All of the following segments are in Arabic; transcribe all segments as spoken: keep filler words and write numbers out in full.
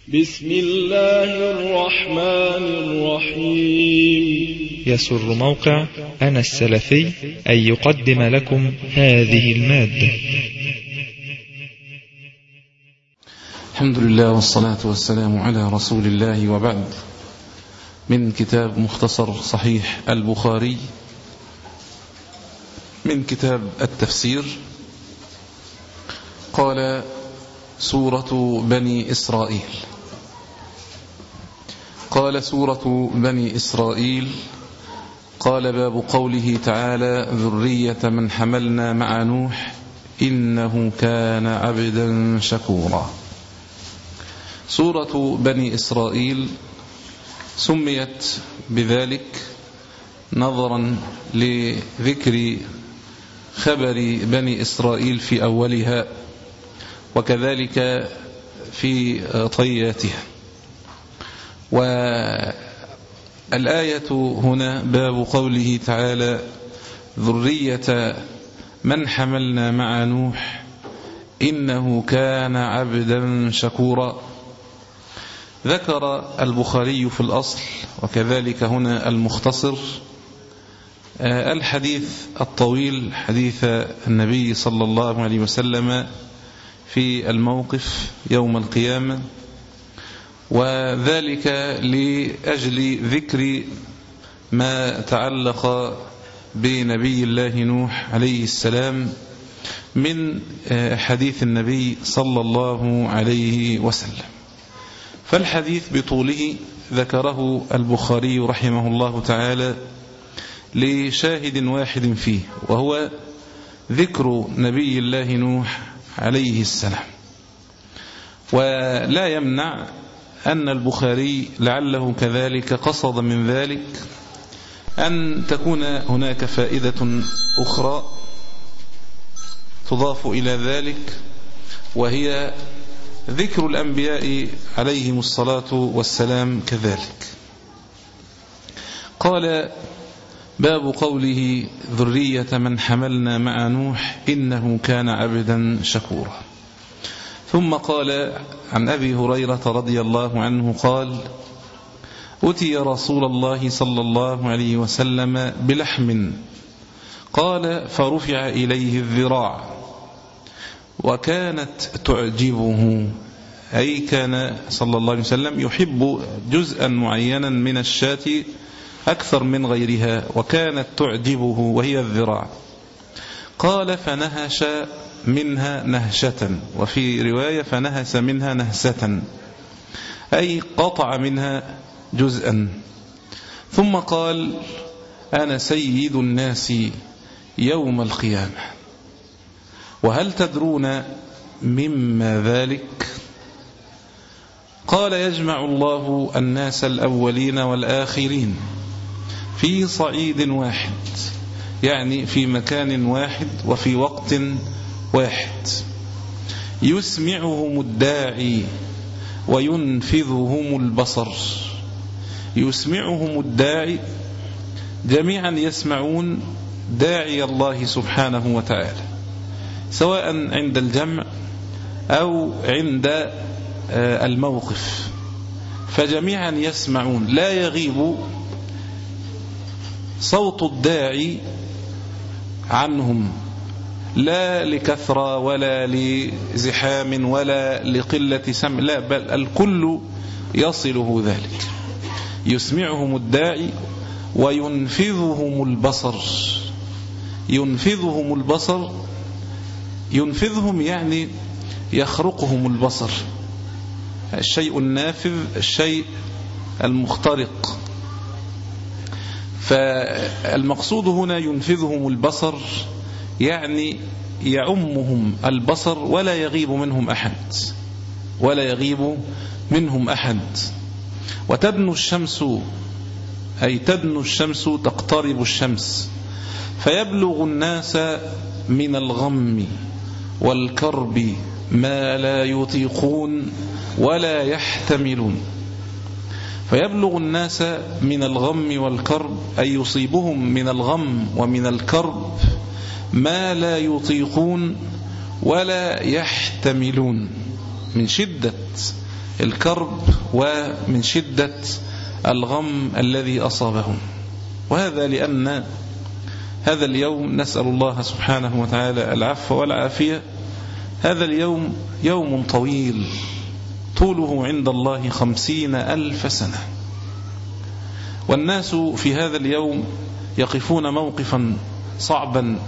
بسم الله الرحمن الرحيم. يسر موقع أنا السلفي أن يقدم لكم هذه المادة. الحمد لله والصلاة والسلام على رسول الله، وبعد. من كتاب مختصر صحيح البخاري من كتاب التفسير. قال: سورة بني إسرائيل. قال: سورة بني إسرائيل. قال: باب قوله تعالى: ذرية من حملنا مع نوح إنه كان عبدا شكورا. سورة بني إسرائيل سميت بذلك نظرا لذكر خبر بني إسرائيل في أولها، وكذلك في طياتها. والآية هنا باب قوله تعالى: ذرية من حملنا مع نوح إنه كان عبدا شكورا. ذكر البخاري في الأصل وكذلك هنا المختصر الحديث الطويل، حديث النبي صلى الله عليه وسلم في الموقف يوم القيامة، وذلك لأجل ذكر ما تعلق بنبي الله نوح عليه السلام من حديث النبي صلى الله عليه وسلم. فالحديث بطوله ذكره البخاري رحمه الله تعالى لشاهد واحد فيه، وهو ذكر نبي الله نوح عليه السلام. ولا يمنع أن البخاري لعله كذلك قصد من ذلك أن تكون هناك فائدة أخرى تضاف إلى ذلك، وهي ذكر الأنبياء عليهم الصلاة والسلام كذلك. قال: باب قوله: ذرية من حملنا مع نوح إنه كان عبدا شكورا. ثم قال عن أبي هريرة رضي الله عنه قال: أتي رسول الله صلى الله عليه وسلم بلحم، قال: فرفع إليه الذراع، وكانت تعجبه، أي كان صلى الله عليه وسلم يحب جزءا معينا من الشاة أكثر من غيرها، وكانت تعجبه وهي الذراع. قال: فنهش منها نهشة، وفي رواية فنهس منها نهسة، أي قطع منها جزءا. ثم قال: أنا سيد الناس يوم القيامة. وهل تدرون مما ذلك؟ قال: يجمع الله الناس الأولين والآخرين في صعيد واحد، يعني في مكان واحد وفي وقت واحد، يسمعهم الداعي وينفذهم البصر. يسمعهم الداعي، جميعا يسمعون داعي الله سبحانه وتعالى، سواء عند الجمع أو عند الموقف، فجميعا يسمعون، لا يغيب صوت الداعي عنهم، لا لكثرة ولا لزحام ولا لقلة سمع، لا، بل الكل يصله ذلك. يسمعهم الداعي وينفذهم البصر. ينفذهم البصر، ينفذهم يعني يخرقهم البصر، الشيء النافذ، الشيء المخترق. فالمقصود هنا ينفذهم البصر، يعني يعمهم البصر ولا يغيب منهم أحد، ولا يغيب منهم أحد. وتدنو الشمس، أي تدنو الشمس، تقترب الشمس، فيبلغ الناس من الغم والكرب ما لا يطيقون ولا يحتملون. فيبلغ الناس من الغم والكرب، أي يصيبهم من الغم ومن الكرب ما لا يطيقون ولا يحتملون، من شدة الكرب ومن شدة الغم الذي أصابهم. وهذا لأن هذا اليوم، نسأل الله سبحانه وتعالى العفو والعافية، هذا اليوم يوم طويل طوله عند الله خمسين ألف سنة، والناس في هذا اليوم يقفون موقفا صعبا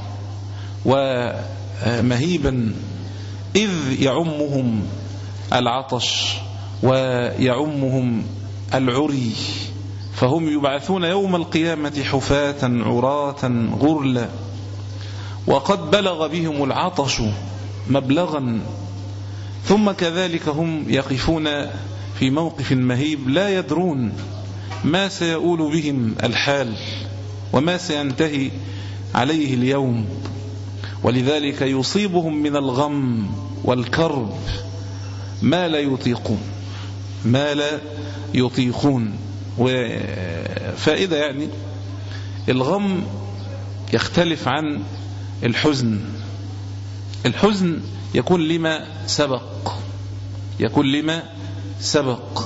ومهيبا، إذ يعمهم العطش ويعمهم العري، فهم يبعثون يوم القيامة حفاة عراة غرلا، وقد بلغ بهم العطش مبلغا، ثم كذلك هم يقفون في موقف مهيب لا يدرون ما سيؤول بهم الحال وما سينتهي عليه اليوم، ولذلك يصيبهم من الغم والكرب ما لا يطيقون ما لا يطيقون. وفائدة يعني الغم يختلف عن الحزن. الحزن يكون لما سبق يكون لما سبق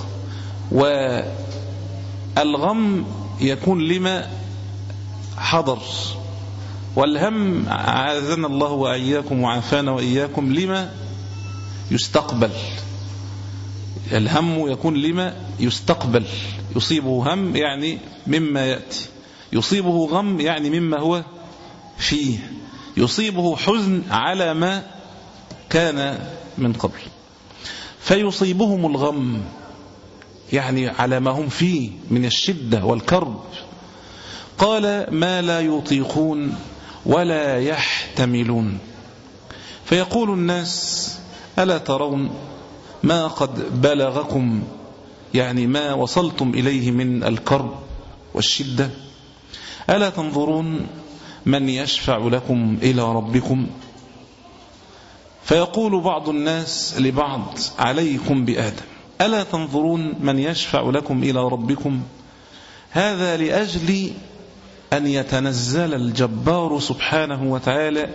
والغم يكون لما حضر، والهم عاذنا الله وإياكم وعافانا وإياكم لما يستقبل. الهم يكون لما يستقبل، يصيبه هم يعني مما يأتي، يصيبه غم يعني مما هو فيه، يصيبه حزن على ما كان من قبل. فيصيبهم الغم يعني على ما هم فيه من الشدة والكرب. قال ما لا يطيقون ولا يحتملون، فيقول الناس ألا ترون ما قد بلغكم، يعني ما وصلتم إليه من الكرب والشدة، ألا تنظرون من يشفع لكم إلى ربكم. فيقول بعض الناس لبعض عليكم بآدم، ألا تنظرون من يشفع لكم إلى ربكم. هذا لأجل أن يتنزل الجبار سبحانه وتعالى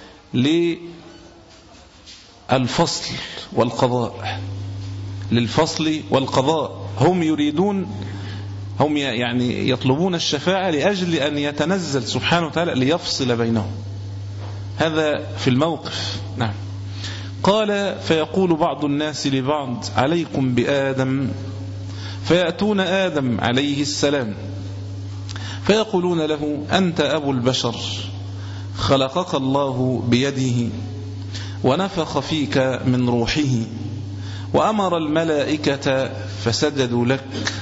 للفصل والقضاء للفصل والقضاء. هم يريدون هم يعني يطلبون الشفاعة لأجل أن يتنزل سبحانه وتعالى ليفصل بينهم. هذا في الموقف. نعم. قال فيقول بعض الناس لبعض عليكم بآدم، فيأتون آدم عليه السلام فيقولون له أنت أبو البشر، خلقك الله بيده ونفخ فيك من روحه وأمر الملائكة فسجدوا لك،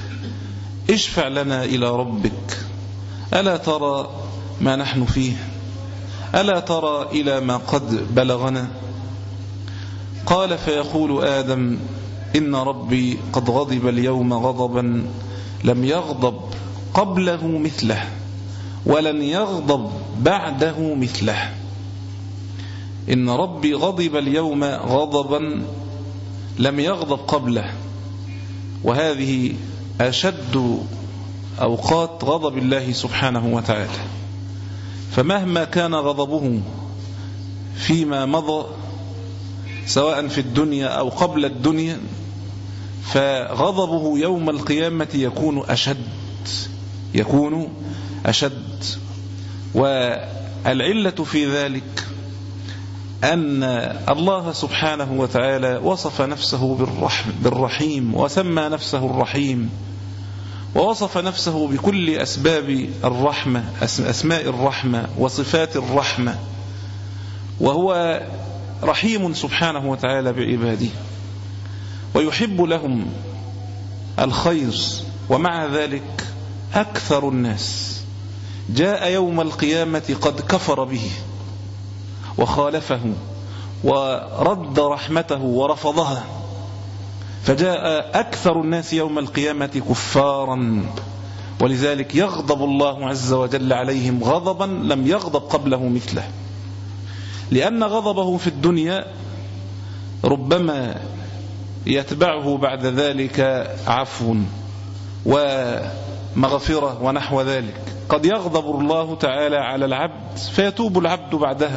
اشفع لنا إلى ربك، ألا ترى ما نحن فيه، ألا ترى إلى ما قد بلغنا. قال فيقول آدم إن ربي قد غضب اليوم غضبا لم يغضب قبله مثله ولن يغضب بعده مثله. إن ربي غضب اليوم غضبا لم يغضب قبله، وهذه أشد أوقات غضب الله سبحانه وتعالى. فمهما كان غضبه فيما مضى سواء في الدنيا أو قبل الدنيا، فغضبه يوم القيامة يكون أشد يكون أشد. والعلة في ذلك أن الله سبحانه وتعالى وصف نفسه بالرحم بالرحيم، وسمى نفسه الرحيم، ووصف نفسه بكل أسباب الرحمة، أسماء الرحمة وصفات الرحمة، وهو رحيم سبحانه وتعالى بعباده ويحب لهم الخير. ومع ذلك أكثر الناس جاء يوم القيامة قد كفر به وخالفه ورد رحمته ورفضها، فجاء أكثر الناس يوم القيامة كفارا، ولذلك يغضب الله عز وجل عليهم غضبا لم يغضب قبله مثله. لأن غضبه في الدنيا ربما يتبعه بعد ذلك عفو ومغفرة ونحو ذلك. قد يغضب الله تعالى على العبد فيتوب العبد بعدها،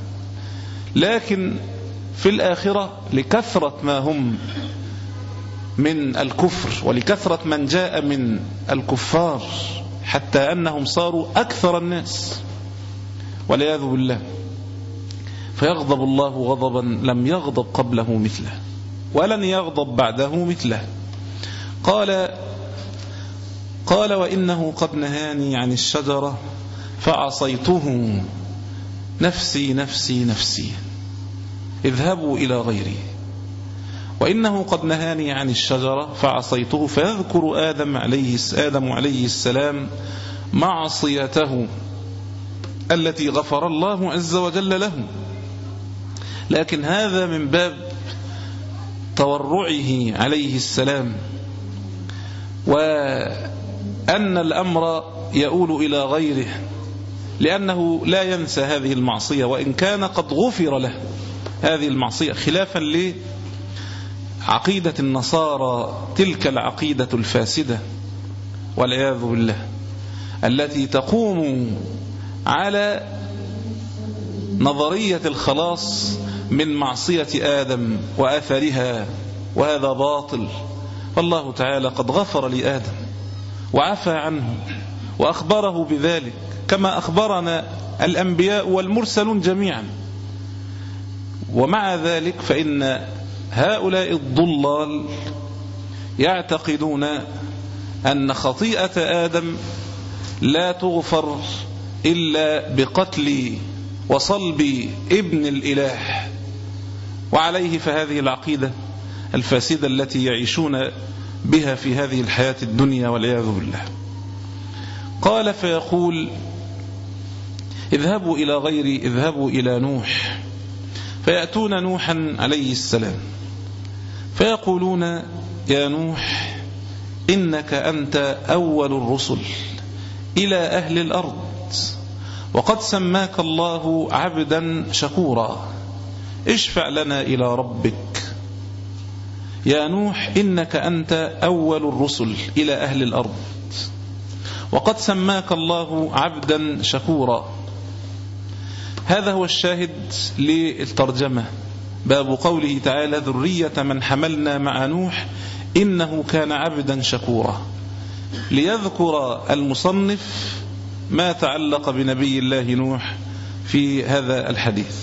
لكن في الآخرة لكثرة ما هم من الكفر ولكثرة من جاء من الكفار حتى أنهم صاروا أكثر الناس والعياذ بالله، فيغضب الله غضبا لم يغضب قبله مثله ولن يغضب بعده مثله. قال قال وإنه قد نهاني عن الشجرة فعصيته نفسي نفسي نفسي اذهبوا إلى غيري. وإنه قد نهاني عن الشجرة فعصيته، فيذكر آدم عليه آدم عليه السلام معصيته التي غفر الله عز وجل له، لكن هذا من باب تورعه عليه السلام، وأن الأمر يؤول إلى غيره، لأنه لا ينسى هذه المعصية وإن كان قد غفر له هذه المعصية، خلافا لعقيدة النصارى تلك العقيدة الفاسدة والعياذ بالله، التي تقوم على نظرية الخلاص من معصية آدم وأثرها، وهذا باطل. والله تعالى قد غفر لآدم وعفى عنه وأخبره بذلك كما أخبرنا الأنبياء والمرسلون جميعا. ومع ذلك فإن هؤلاء الضلال يعتقدون أن خطيئة آدم لا تغفر إلا بقتل وصلب ابن الإله، وعليه فهذه العقيدة الفاسدة التي يعيشون بها في هذه الحياة الدنيا والعياذ بالله. قال فيقول اذهبوا إلى غيري، اذهبوا إلى نوح، فيأتون نوحا عليه السلام فيقولون يا نوح إنك أنت أول الرسل إلى أهل الأرض، وقد سماك الله عبدا شكورا، اشفع لنا إلى ربك. يا نوح إنك أنت أول الرسل إلى أهل الأرض، وقد سماك الله عبدا شكورا. هذا هو الشاهد للترجمة، باب قوله تعالى ذرية من حملنا مع نوح إنه كان عبدا شكورا، ليذكر المصنف ما تعلق بنبي الله نوح في هذا الحديث.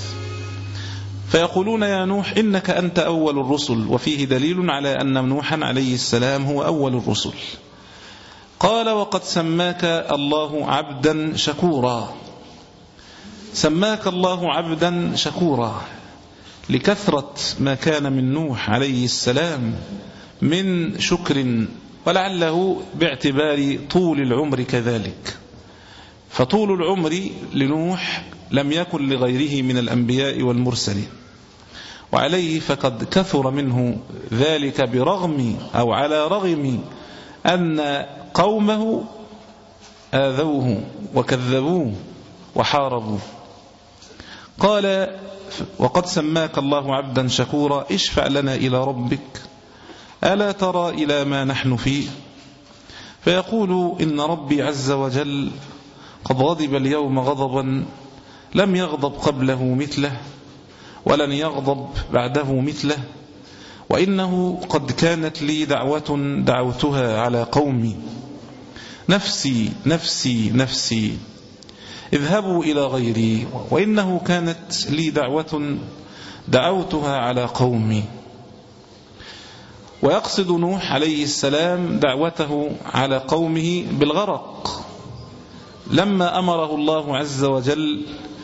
فيقولون يا نوح إنك أنت أول الرسل، وفيه دليل على أن نوحا عليه السلام هو أول الرسل. قال وقد سماك الله عبدا شكورا، سماك الله عبدا شكورا لكثرة ما كان من نوح عليه السلام من شكر، ولعله باعتبار طول العمر كذلك، فطول العمر لنوح لم يكن لغيره من الأنبياء والمرسلين، وعليه فقد كثر منه ذلك برغم أو على رغم أن قومه آذوه وكذبوه وحاربوه. قال وقد سماك الله عبدا شكورا اشفع لنا إلى ربك ألا ترى إلى ما نحن فيه. فيقول إن ربي عز وجل قد غضب اليوم غضبا لم يغضب قبله مثله ولن يغضب بعده مثله، وإنه قد كانت لي دعوة دعوتها على قومي نفسي نفسي نفسي اذهبوا إلى غيري، وإنه كانت لي دعوة دعوتها على قومي. ويقصد نوح عليه السلام دعوته على قومه بالغرق لما أمره الله عز وجل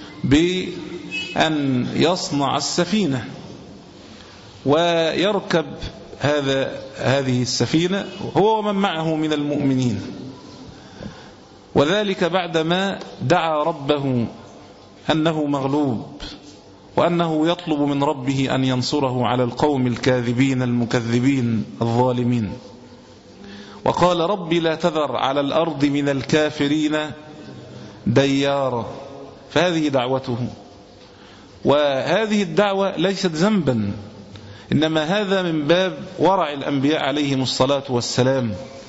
بأن يصنع السفينة ويركب هذا هذه السفينة هو ومن معه من المؤمنين، وذلك بعدما دعا ربه أنه مغلوب وأنه يطلب من ربه أن ينصره على القوم الكاذبين المكذبين الظالمين. وقال ربي لا تذر على الأرض من الكافرين ديارا، فهذه دعوته، وهذه الدعوة ليست ذنبا، إنما هذا من باب ورع الأنبياء عليهم الصلاة والسلام،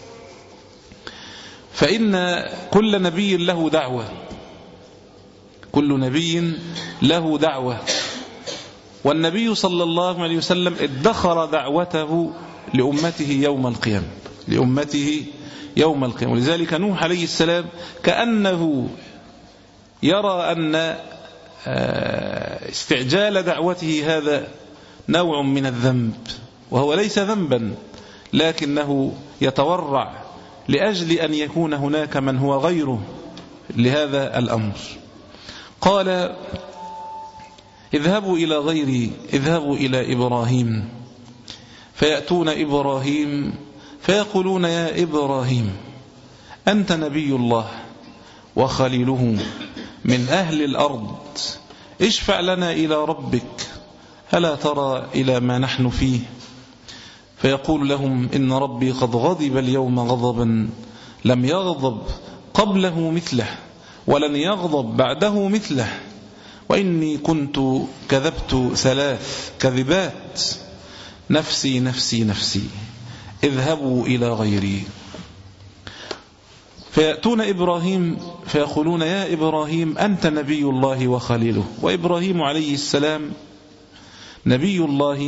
فإن كل نبي له دعوة، كل نبي له دعوة، والنبي صلى الله عليه وسلم ادخر دعوته لأمته يوم القيامة لأمته يوم القيامة. ولذلك نوح عليه السلام كأنه يرى أن استعجال دعوته هذا نوع من الذنب، وهو ليس ذنبا، لكنه يتورع لأجل أن يكون هناك من هو غيره لهذا الأمر. قال اذهبوا إلى غيري، اذهبوا إلى إبراهيم، فيأتون إبراهيم فيقولون يا إبراهيم أنت نبي الله وخليله من أهل الأرض، اشفع لنا إلى ربك ألا ترى إلى ما نحن فيه؟ فيقول لهم إن ربي قد غضب اليوم غضبا لم يغضب قبله مثله ولن يغضب بعده مثله، وإني كنت كذبت ثلاث كذبات، نفسي نفسي نفسي، اذهبوا إلى غيري. فيأتون إبراهيم فيقولون يا إبراهيم أنت نبي الله وخليله، وإبراهيم عليه السلام نبي الله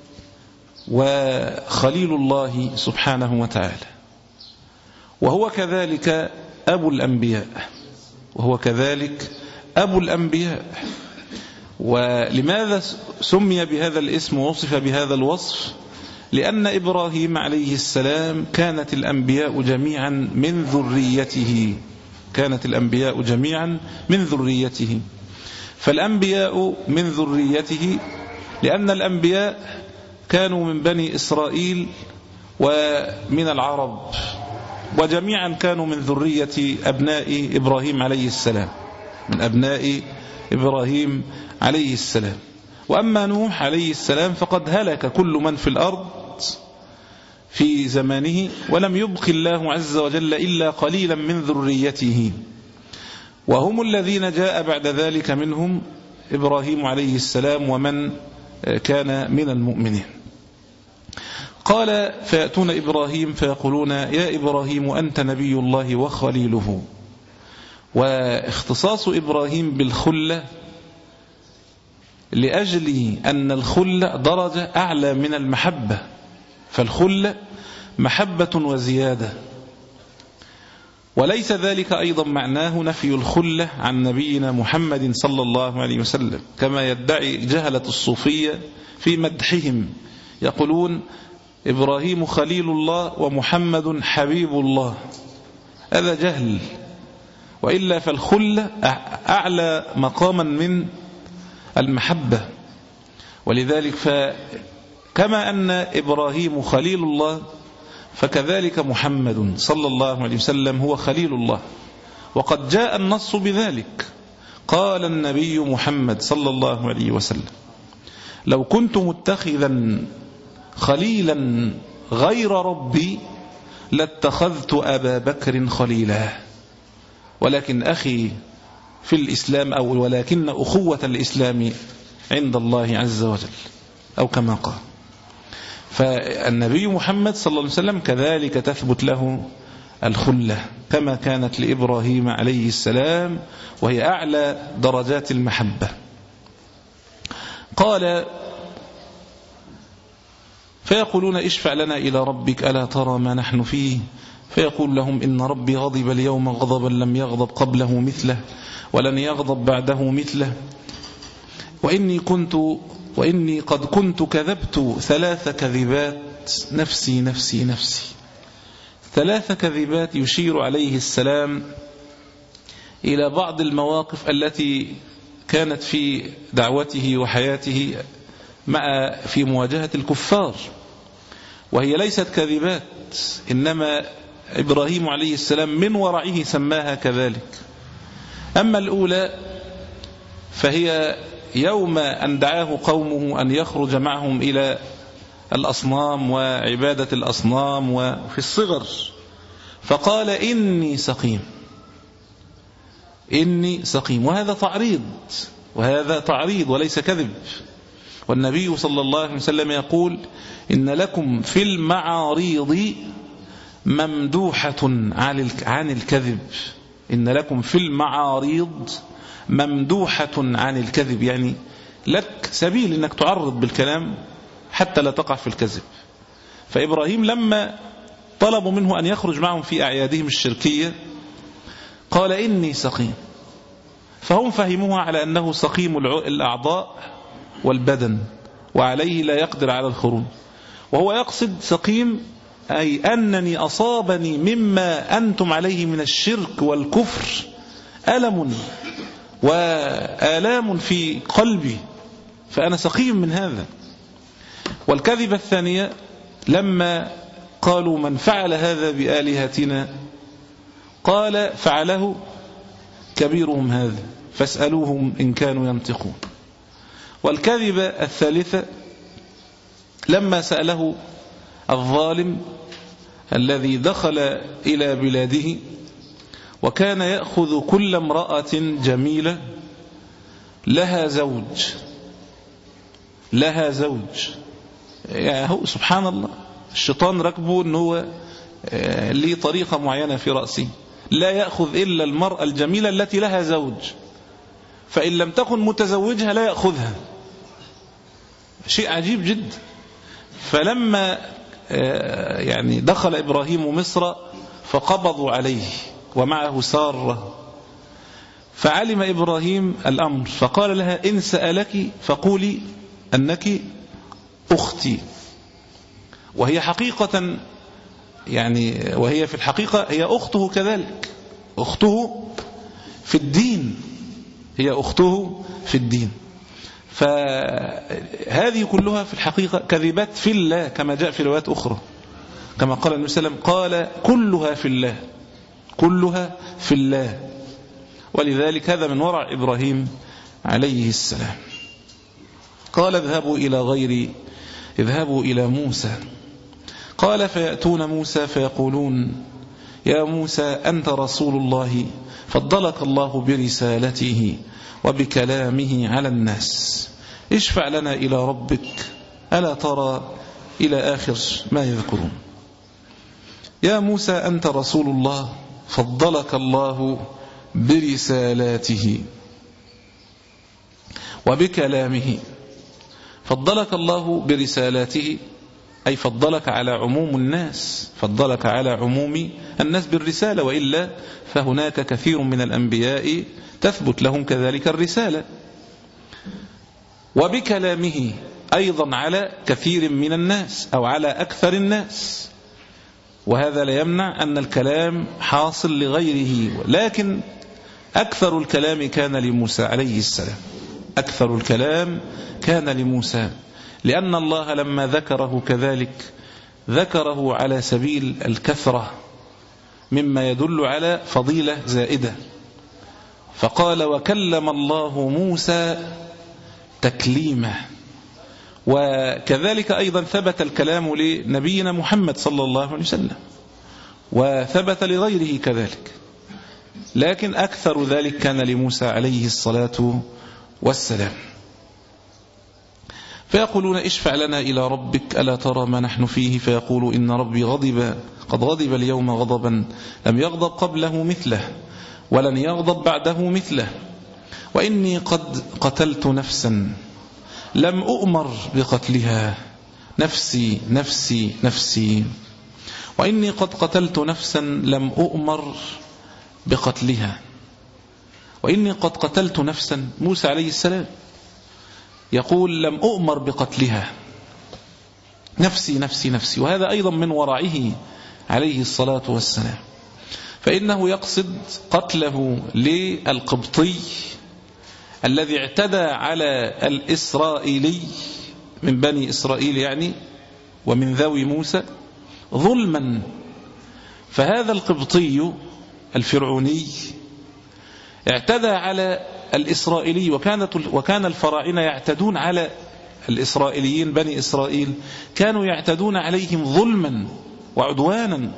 وخليل الله سبحانه وتعالى، وهو كذلك أبو الأنبياء وهو كذلك أبو الأنبياء. ولماذا سمي بهذا الاسم ووصف بهذا الوصف؟ لأن إبراهيم عليه السلام كانت الأنبياء جميعا من ذريته كانت الأنبياء جميعا من ذريته فالأنبياء من ذريته لأن الأنبياء كانوا من بني إسرائيل ومن العرب، وجميعا كانوا من ذرية أبناء إبراهيم عليه السلام من أبناء إبراهيم عليه السلام. وأما نوح عليه السلام فقد هلك كل من في الأرض في زمانه، ولم يبق الله عز وجل إلا قليلا من ذريته، وهم الذين جاء بعد ذلك منهم إبراهيم عليه السلام ومن كان من المؤمنين. قال فيأتون إبراهيم فيقولون يا إبراهيم أنت نبي الله وخليله. واختصاص إبراهيم بالخلة لأجل أن الخلة درجة أعلى من المحبة، فالخلة محبة وزيادة، وليس ذلك أيضا معناه نفي الخلة عن نبينا محمد صلى الله عليه وسلم كما يدعي جهلة الصوفية في مدحهم، يقولون إبراهيم خليل الله ومحمد حبيب الله، هذا جهل. وإلا فالخلة أعلى مقاما من المحبة. ولذلك فكما أن إبراهيم خليل الله فكذلك محمد صلى الله عليه وسلم هو خليل الله، وقد جاء النص بذلك. قال النبي محمد صلى الله عليه وسلم لو كنت متخذا خليلا غير ربي لاتخذت أبا بكر خليلا، ولكن أخي في الإسلام أو ولكن أخوة الإسلام عند الله عز وجل، أو كما قال. فالنبي محمد صلى الله عليه وسلم كذلك تثبت له الخلة كما كانت لإبراهيم عليه السلام، وهي أعلى درجات المحبة. قال فيقولون اشفع لنا إلى ربك ألا ترى ما نحن فيه؟ فيقول لهم إن ربي غضب اليوم غضبا لم يغضب قبله مثله ولن يغضب بعده مثله، وإني كنت وإني قد كنت كذبت ثلاث كذبات، نفسي نفسي نفسي. ثلاث كذبات يشير عليه السلام إلى بعض المواقف التي كانت في دعوته وحياته مع في مواجهة الكفار، وهي ليست كذبات، إنما إبراهيم عليه السلام من ورعه سماها كذلك. أما الأولى فهي يوم أن دعاه قومه أن يخرج معهم إلى الأصنام وعبادة الأصنام وفي الصغر، فقال إني سقيم إني سقيم وهذا تعريض وهذا تعريض وليس كذب. والنبي صلى الله عليه وسلم يقول إن لكم في المعاريض ممدوحة عن الكذب، إن لكم في المعاريض ممدوحة عن الكذب، يعني لك سبيل أنك تعرض بالكلام حتى لا تقع في الكذب. فإبراهيم لما طلبوا منه أن يخرج معهم في أعيادهم الشركية قال إني سقيم، فهم فهموها على أنه سقيم الأعضاء والبدن وعليه لا يقدر على الخروج، وهو يقصد سقيم أي أنني أصابني مما أنتم عليه من الشرك والكفر ألم وآلام في قلبي، فأنا سقيم من هذا. والكذبة الثانية لما قالوا من فعل هذا بآلهتنا قال فعله كبيرهم هذا فاسألوهم إن كانوا ينطقون. والكذبة الثالثة لما سأله الظالم الذي دخل إلى بلاده وكان يأخذ كل امرأة جميلة لها زوج لها زوج يعني هو سبحان الله الشيطان ركبه أنه ليه طريقة معينة في رأسه، لا يأخذ إلا المرأة الجميلة التي لها زوج، فإن لم تكن متزوجها لا يأخذها. شيء عجيب جدا. فلما يعني دخل إبراهيم مصر فقبضوا عليه ومعه سارة، فعلم إبراهيم الأمر فقال لها إن سألك فقولي أنك أختي، وهي حقيقة يعني وهي في الحقيقة هي أخته كذلك، أخته في الدين، هي أخته في الدين. فهذه كلها في الحقيقة كذبات في الله كما جاء في روايات أخرى، كما قال النبي صلى الله عليه وسلم قال كلها في الله كلها في الله. ولذلك هذا من ورع إبراهيم عليه السلام. قال اذهبوا إلى غيري اذهبوا إلى موسى، قال فيأتون موسى فيقولون يا موسى أنت رسول الله فضلك الله برسالته وبكلامه على الناس، اشفع لنا إلى ربك ألا ترى إلى آخر ما يذكرون. يا موسى أنت رسول الله فضلك الله برسالاته وبكلامه. فضلك الله برسالاته أي فضلك على عموم الناس، فضلك على عموم الناس بالرسالة، وإلا فهناك كثير من الأنبياء تثبت لهم كذلك الرسالة. وبكلامه أيضا على كثير من الناس أو على أكثر الناس، وهذا لا يمنع أن الكلام حاصل لغيره، لكن أكثر الكلام كان لموسى عليه السلام، أكثر الكلام كان لموسى، لأن الله لما ذكره كذلك ذكره على سبيل الكثرة مما يدل على فضيلة زائدة، فقال وكلم الله موسى تكليما. وكذلك أيضا ثبت الكلام لنبينا محمد صلى الله عليه وسلم، وثبت لغيره كذلك، لكن أكثر ذلك كان لموسى عليه الصلاة والسلام. فيقولون اشفع لنا إلى ربك ألا ترى ما نحن فيه، فيقول إن ربي غضب قد غضب اليوم غضبا لم يغضب قبله مثله ولن يغضب بعده مثله، وإني قد قتلت نفسا لم أؤمر بقتلها نفسي نفسي نفسي، وإني قد قتلت نفسا لم أؤمر بقتلها، وإني قد قتلت نفسا. موسى عليه السلام يقول لم أؤمر بقتلها نفسي نفسي نفسي، وهذا أيضا من ورعه عليه الصلاة والسلام، فإنه يقصد قتله للقبطي الذي اعتدى على الإسرائيلي من بني إسرائيل يعني ومن ذوي موسى ظلما. فهذا القبطي الفرعوني اعتدى على الإسرائيلي، وكانت وكان الفراعنة يعتدون على الإسرائيليين بني إسرائيل، كانوا يعتدون عليهم ظلما وعدوانا،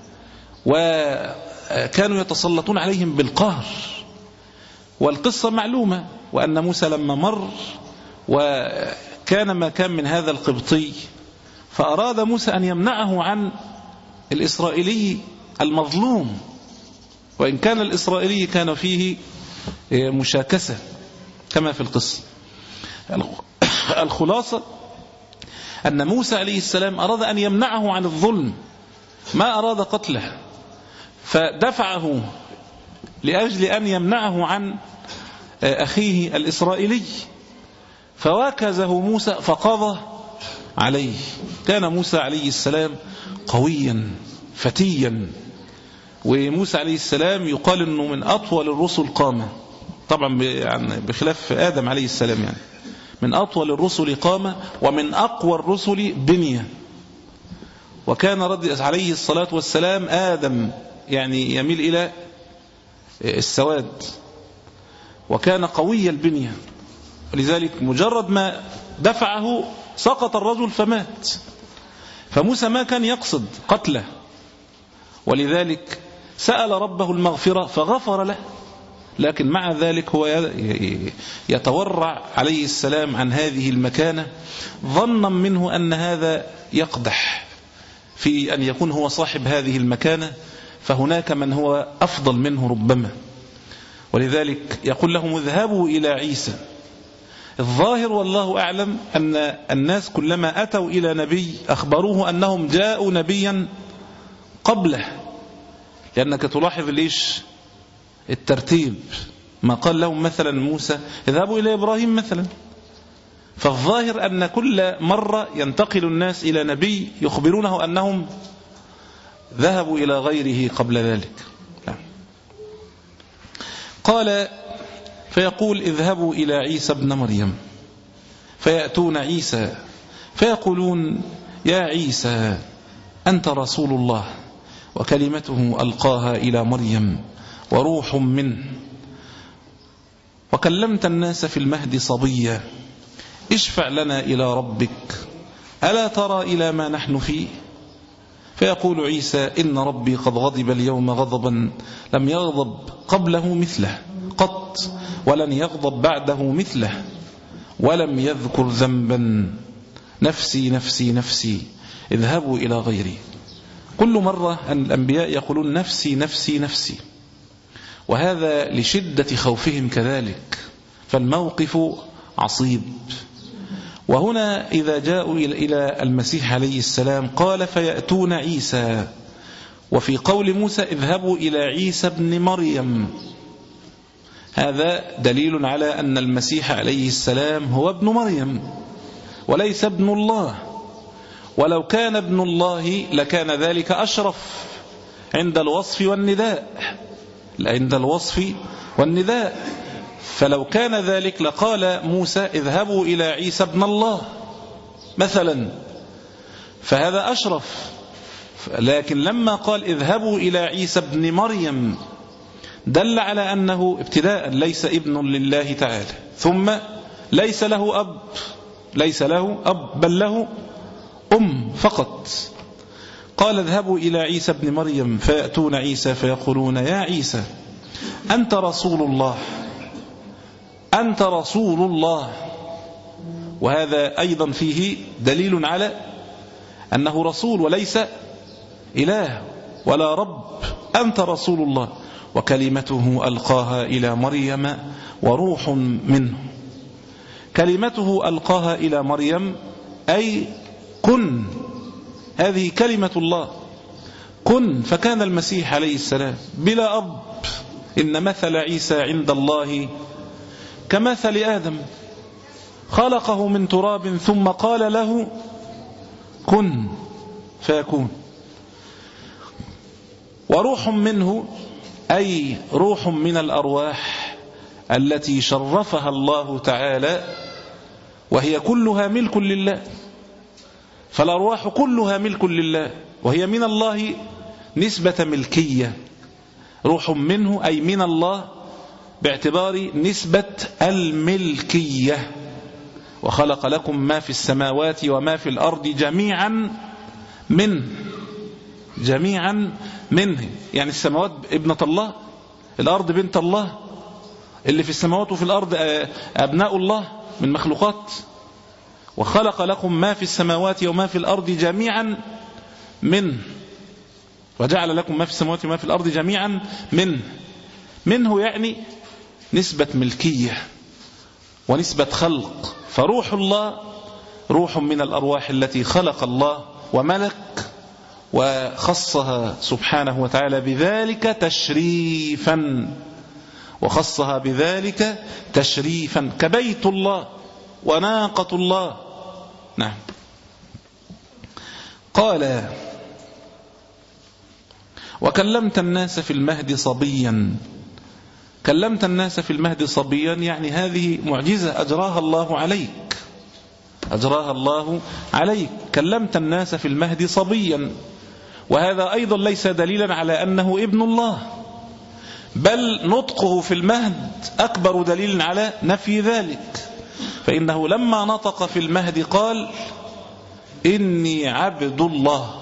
وكانوا يتسلطون عليهم بالقهر. والقصة معلومة، وأن موسى لما مر وكان ما كان من هذا القبطي فأراد موسى أن يمنعه عن الإسرائيلي المظلوم، وإن كان الإسرائيلي كان فيه مشاكسة كما في القصة. الخلاصة أن موسى عليه السلام أراد أن يمنعه عن الظلم، ما أراد قتله، فدفعه لأجل أن يمنعه عن أخيه الإسرائيلي، فوكزه موسى فقضى عليه. كان موسى عليه السلام قويا فتيا، وموسى عليه السلام يقال أنه من أطول الرسل قامة، طبعا بخلاف آدم عليه السلام، يعني من أطول الرسل قامة ومن أقوى الرسل بنية. وكان رضي عليه الصلاة والسلام آدم يعني يميل إلى السواد، وكان قوي البنية، ولذلك مجرد ما دفعه سقط الرجل فمات. فموسى ما كان يقصد قتله، ولذلك سأل ربه المغفرة فغفر له، لكن مع ذلك هو يتورع عليه السلام عن هذه المكانة، ظنا منه أن هذا يقدح في أن يكون هو صاحب هذه المكانة، فهناك من هو أفضل منه ربما. ولذلك يقول لهم اذهبوا إلى عيسى. الظاهر والله أعلم أن الناس كلما أتوا إلى نبي أخبروه أنهم جاءوا نبيا قبله، لأنك تلاحظ ليش الترتيب، ما قال لهم مثلا موسى اذهبوا إلى إبراهيم مثلا، فالظاهر أن كل مرة ينتقل الناس إلى نبي يخبرونه أنهم ذهبوا إلى غيره قبل ذلك. قال فيقول اذهبوا إلى عيسى ابن مريم، فيأتون عيسى فيقولون يا عيسى أنت رسول الله وكلمته ألقاها إلى مريم وروح منه، وكلمت الناس في المهد صبيا، اشفع لنا إلى ربك ألا ترى إلى ما نحن فيه؟ فيقول عيسى إن ربي قد غضب اليوم غضبا لم يغضب قبله مثله قط ولن يغضب بعده مثله، ولم يذكر ذنبا، نفسي نفسي نفسي اذهبوا إلى غيري. كل مرة أن الأنبياء يقولون نفسي نفسي نفسي، وهذا لشدة خوفهم كذلك، فالموقف عصيب. وهنا إذا جاءوا إلى المسيح عليه السلام قال فيأتون عيسى، وفي قول موسى اذهبوا إلى عيسى ابن مريم، هذا دليل على أن المسيح عليه السلام هو ابن مريم وليس ابن الله، ولو كان ابن الله لكان ذلك أشرف عند الوصف والنداء، عند الوصف والنداء، فلو كان ذلك لقال موسى اذهبوا إلى عيسى ابن الله مثلا، فهذا أشرف. لكن لما قال اذهبوا إلى عيسى ابن مريم دل على أنه ابتداء ليس ابن لله تعالى، ثم ليس له أب، ليس له أب بل له أم فقط. قال اذهبوا إلى عيسى ابن مريم فيأتون عيسى فيقولون يا عيسى أنت رسول الله أنت رسول الله، وهذا أيضا فيه دليل على أنه رسول وليس إله ولا رب، أنت رسول الله وكلمته ألقاها إلى مريم وروح منه. كلمته ألقاها إلى مريم أي كن، هذه كلمة الله كن، فكان المسيح عليه السلام بلا أب. إن مثل عيسى عند الله كمثل آدم خلقه من تراب ثم قال له كن فيكون. وروح منه أي روح من الأرواح التي شرفها الله تعالى، وهي كلها ملك لله، فالأرواح كلها ملك لله وهي من الله نسبة ملكية. روح منه أي من الله باعتبار نسبة الملكية. وخلق لكم ما في السماوات وما في الأرض جميعا منه، جميعا منه، يعني السماوات ابنة الله، الأرض بنت الله، اللي في السماوات وفي الأرض أبناء الله من مخلوقات. وخلق لكم ما في السماوات وما في الأرض جميعا منه، وجعل لكم ما في السماوات وما في الأرض جميعا منه. منه يعني نسبة ملكية ونسبة خلق. فروح الله روح من الأرواح التي خلق الله وملك، وخصها سبحانه وتعالى بذلك تشريفا وخصها بذلك تشريفا كبيت الله وناقة الله. نعم. قال: وكلمت الناس في المهد صبيا. كلمت الناس في المهد صبيا يعني هذه معجزة أجراها الله عليك، أجراها الله عليك. كلمت الناس في المهد صبيا، وهذا أيضا ليس دليلا على أنه ابن الله، بل نطقه في المهد أكبر دليل على نفي ذلك، فإنه لما نطق في المهد قال: إني عبد الله.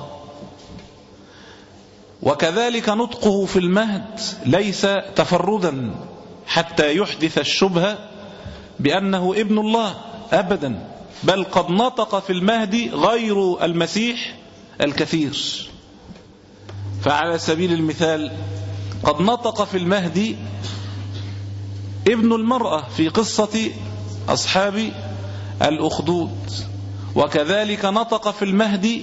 وكذلك نطقه في المهد ليس تفردا حتى يحدث الشبهة بأنه ابن الله أبدا، بل قد نطق في المهد غير المسيح الكثير. فعلى سبيل المثال قد نطق في المهد ابن المرأة في قصة أصحاب الأخدود، وكذلك نطق في المهد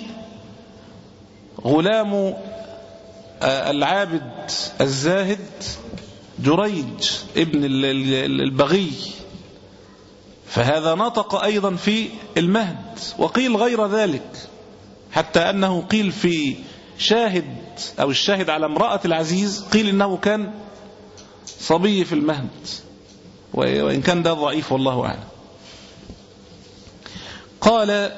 غلام العابد الزاهد جريج ابن البغي، فهذا نطق أيضا في المهد. وقيل غير ذلك، حتى أنه قيل في شاهد أو الشاهد على امرأة العزيز قيل إنه كان صبي في المهد، وإن كان ده ضعيف والله أعلم. قال: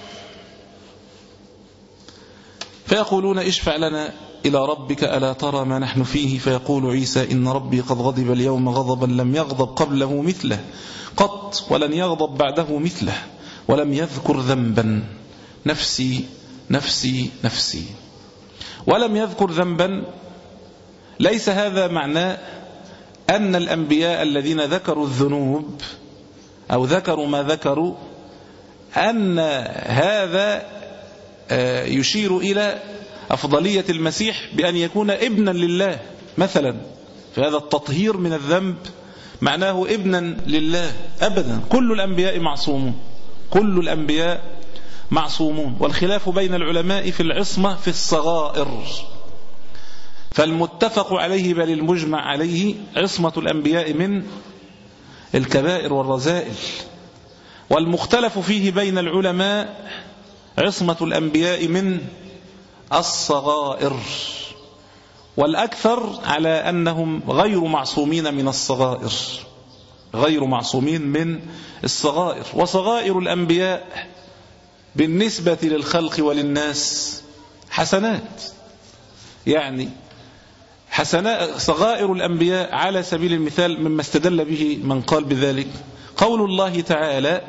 فيقولون اشفع لنا إلى ربك ألا ترى ما نحن فيه، فيقول عيسى: إن ربي قد غضب اليوم غضبا لم يغضب قبله مثله قط ولن يغضب بعده مثله، ولم يذكر ذنبا، نفسي نفسي نفسي. ولم يذكر ذنبا ليس هذا معناه أن الأنبياء الذين ذكروا الذنوب أو ذكروا ما ذكروا أن هذا يشير إلى أفضلية المسيح بأن يكون ابنا لله مثلا، فهذا التطهير من الذنب معناه ابنا لله أبدا. كل الأنبياء معصومون، كل الأنبياء معصومون، والخلاف بين العلماء في العصمة في الصغائر، فالمتفق عليه بل المجمع عليه عصمة الأنبياء من الكبائر والرذائل، والمختلف فيه بين العلماء عصمة الأنبياء من الصغائر، والأكثر على أنهم غير معصومين من الصغائر، غير معصومين من الصغائر. وصغائر الأنبياء بالنسبة للخلق وللناس حسنات، يعني حسنات صغائر الأنبياء على سبيل المثال مما استدل به من قال بذلك قول الله تعالى: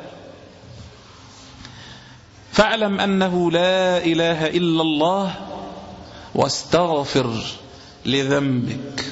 فاعلم أنه لا إله إلا الله واستغفر لذنبك،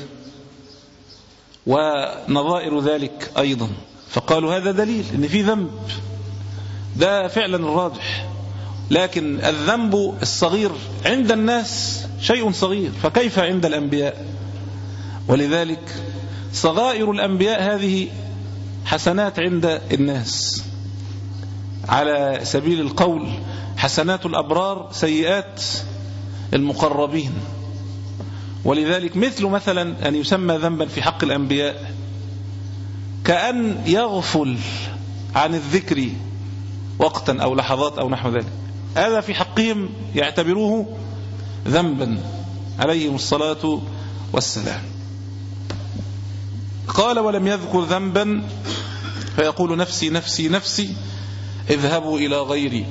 ونظائر ذلك أيضا. فقالوا هذا دليل أن في ذنب، ده فعلا الراجح، لكن الذنب الصغير عند الناس شيء صغير، فكيف عند الأنبياء؟ ولذلك صغائر الأنبياء هذه حسنات عند الناس، على سبيل القول حسنات الأبرار سيئات المقربين. ولذلك مثل مثلا أن يسمى ذنبا في حق الأنبياء كأن يغفل عن الذكر وقتا أو لحظات أو نحو ذلك، هذا في حقهم يعتبروه ذنبا عليهم الصلاة والسلام. قال: ولم يذكر ذنبا فيقول نفسي نفسي نفسي، اذهبوا إلى غيري،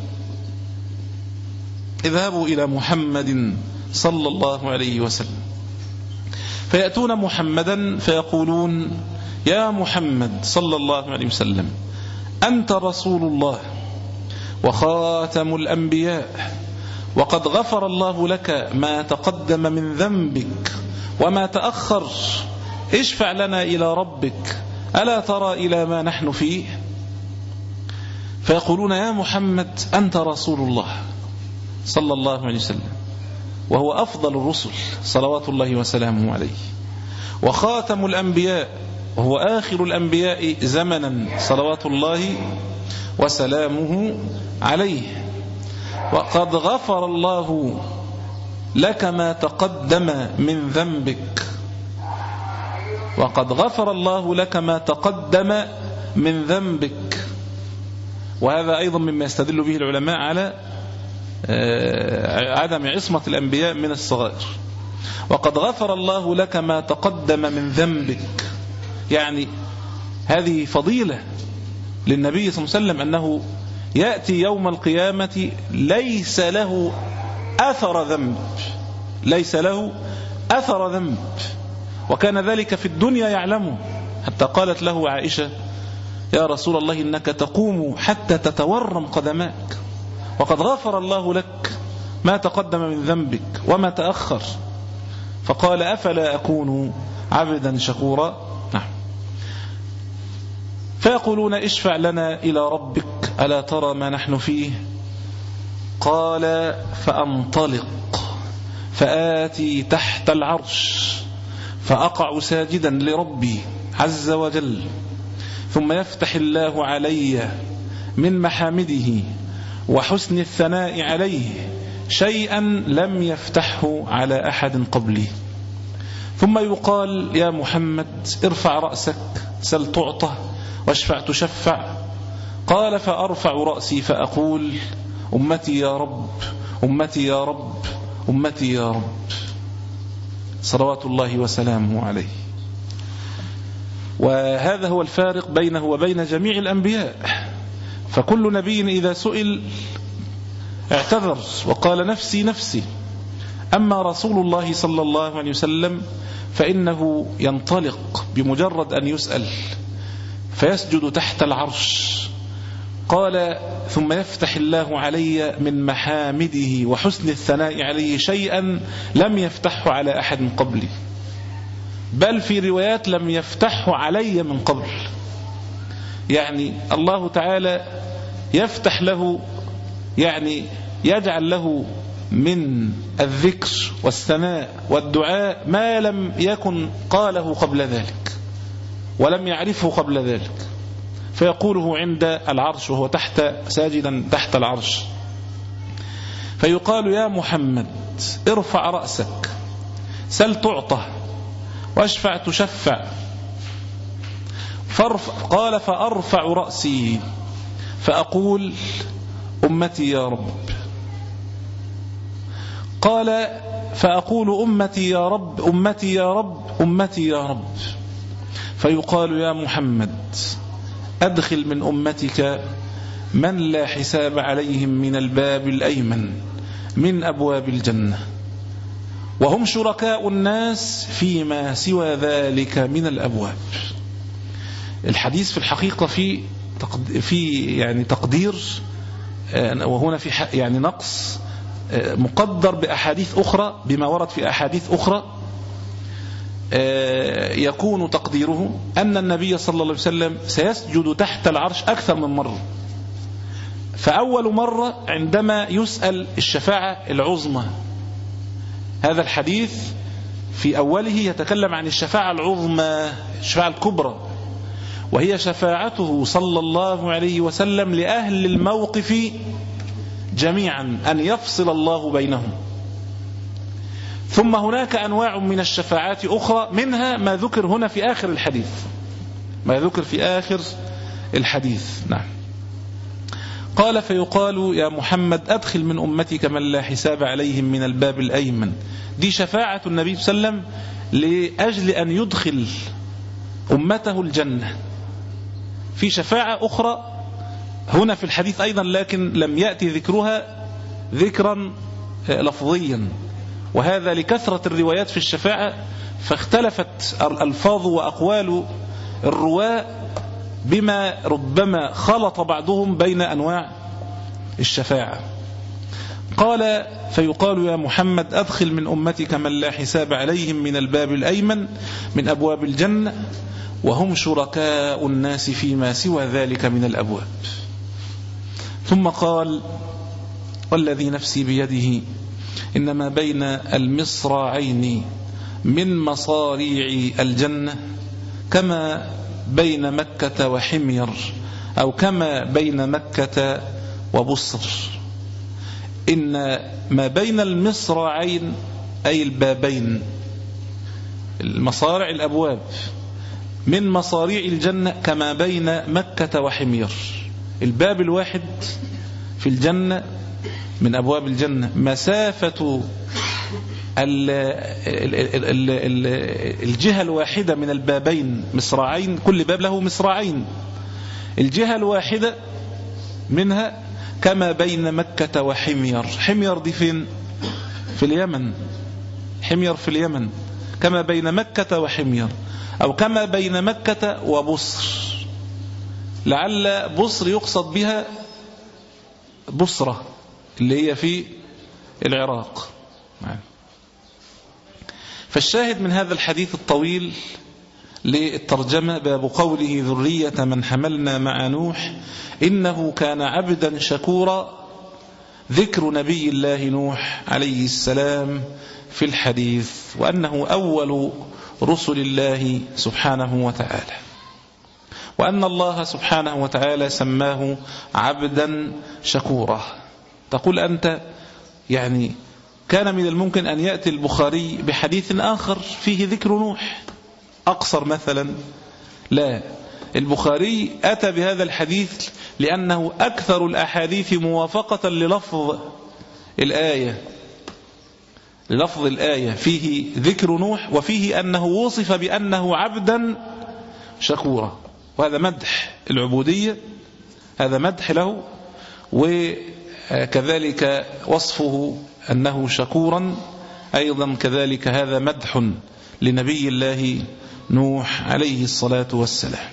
اذهبوا إلى محمد صلى الله عليه وسلم. فيأتون محمدا فيقولون: يا محمد صلى الله عليه وسلم، أنت رسول الله وخاتم الأنبياء، وقد غفر الله لك ما تقدم من ذنبك وما تأخر، اشفع لنا إلى ربك ألا ترى إلى ما نحن فيه؟ فيقولون: يا محمد أنت رسول الله صلى الله عليه وسلم، وهو أفضل الرسل صلوات الله وسلامه عليه، وخاتم الأنبياء، وهو آخر الأنبياء زمنا صلوات الله وسلامه عليه. وقد غفر الله لك ما تقدم من ذنبك وقد غفر الله لك ما تقدم من ذنبك. وهذا أيضا مما يستدل به العلماء على عدم عصمة الأنبياء من الصغائر. وقد غفر الله لك ما تقدم من ذنبك، يعني هذه فضيلة للنبي صلى الله عليه وسلم أنه يأتي يوم القيامة ليس له أثر ذنب ليس له أثر ذنب وكان ذلك في الدنيا يعلمه، حتى قالت له عائشة: يا رسول الله إنك تقوم حتى تتورم قدماك، وقد غفر الله لك ما تقدم من ذنبك وما تأخر. فقال: أفلا أكون عبدا شكورا؟ نعم. فيقولون: اشفع لنا إلى ربك ألا ترى ما نحن فيه؟ قال: فأنطلق فآتي تحت العرش فأقع ساجدا لربي عز وجل، ثم يفتح الله علي من محامده وحسن الثناء عليه شيئا لم يفتحه على أحد قبلي، ثم يقال: يا محمد ارفع رأسك سل تعطى واشفع تشفع. قال: فأرفع رأسي فأقول: أمتي يا رب أمتي يا رب أمتي يا رب، صلوات الله وسلامه عليه. وهذا هو الفارق بينه وبين جميع الأنبياء، فكل نبي إذا سئل اعتذر وقال: نفسي نفسي. أما رسول الله صلى الله عليه وسلم فإنه ينطلق بمجرد أن يسأل فيسجد تحت العرش. قال: ثم يفتح الله علي من محامده وحسن الثناء عليه شيئا لم يفتحه على أحد قبلي، بل في روايات لم يفتحه علي من قبل. يعني الله تعالى يفتح له، يعني يجعل له من الذكر والثناء والدعاء ما لم يكن قاله قبل ذلك ولم يعرفه قبل ذلك، فيقوله عند العرش وهو تحت ساجدا تحت العرش. فيقال: يا محمد ارفع رأسك سل تعطى واشفع تشفع. قال: فأرفع رأسي فأقول: أمتي يا رب. قال: فأقول: أمتي يا رب أمتي يا رب أمتي يا رب. فيقال: يا محمد أدخل من أمتك من لا حساب عليهم من الباب الأيمن من أبواب الجنة، وهم شركاء الناس فيما سوى ذلك من الأبواب. الحديث في الحقيقة في في يعني تقدير، وهنا في يعني نقص مقدر بأحاديث أخرى، بما ورد في أحاديث أخرى. يكون تقديره أن النبي صلى الله عليه وسلم سيسجد تحت العرش أكثر من مرة. فأول مرة عندما يسأل الشفاعة العظمى، هذا الحديث في أوله يتكلم عن الشفاعة العظمى، الشفاعة الكبرى، وهي شفاعته صلى الله عليه وسلم لأهل الموقف جميعا أن يفصل الله بينهم. ثم هناك أنواع من الشفاعات أخرى، منها ما ذكر هنا في آخر الحديث ما ذكر في آخر الحديث نعم. قال: فيقال: يا محمد أدخل من أمتك من لا حساب عليهم من الباب الأيمن. دي شفاعة النبي صلى الله عليه وسلم لأجل أن يدخل أمته الجنة. في شفاعة أخرى هنا في الحديث أيضا، لكن لم يأتي ذكرها ذكرا لفظيا، وهذا لكثرة الروايات في الشفاعة، فاختلفت الألفاظ وأقوال الرواة بما ربما خلط بعضهم بين أنواع الشفاعة. قال: فيقال: يا محمد أدخل من أمتك من لا حساب عليهم من الباب الأيمن من أبواب الجنة، وهم شركاء الناس فيما سوى ذلك من الأبواب. ثم قال: والذي نفسي بيده إنما بين المصراعين من مصاريع الجنة كما بين مكة وحمير أو كما بين مكة وبصر. إن ما بين المصراعين أي البابين، المصارع الأبواب من مصاريع الجنة كما بين مكة وحمير. الباب الواحد في الجنة من أبواب الجنة مسافة الجهة الواحدة من البابين مصراعين، كل باب له مصراعين، الجهة الواحدة منها كما بين مكة وحمير. حمير دي فين؟ في اليمن. حمير في اليمن. كما بين مكة وحمير، أو كما بين مكة وبصر. لعل بصر يقصد بها بصرة اللي هي في العراق. فالشاهد من هذا الحديث الطويل للترجمة باب قوله ذرية من حملنا مع نوح إنه كان عبدا شكورا، ذكر نبي الله نوح عليه السلام في الحديث، وأنه أول رسل الله سبحانه وتعالى، وأن الله سبحانه وتعالى سماه عبدا شكورا. تقول أنت يعني كان من الممكن أن يأتي البخاري بحديث آخر فيه ذكر نوح أقصر مثلا. لا، البخاري أتى بهذا الحديث لأنه أكثر الأحاديث موافقة للفظ الآية، للفظ الآية فيه ذكر نوح وفيه أنه وصف بأنه عبدا شكورا، وهذا مدح العبودية، هذا مدح له، وكذلك وصفه أنه شكورا أيضا كذلك هذا مدح لنبي الله نوح عليه الصلاة والسلام.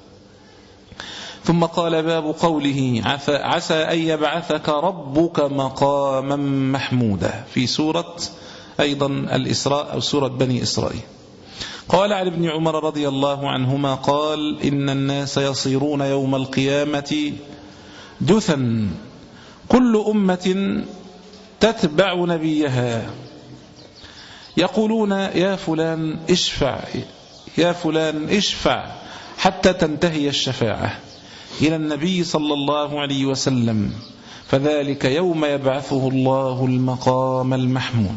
ثم قال باب قوله عسى أن يبعثك ربك مقاما محمودا في سورة أيضا الإسراء أو سورة بني إسرائيل. قال عن ابن عمر رضي الله عنهما قال إن الناس يصيرون يوم القيامة جثا كل أمة تتبع نبيها يقولون يا فلان اشفع يا فلان اشفع حتى تنتهي الشفاعة إلى النبي صلى الله عليه وسلم، فذلك يوم يبعثه الله المقام المحمود.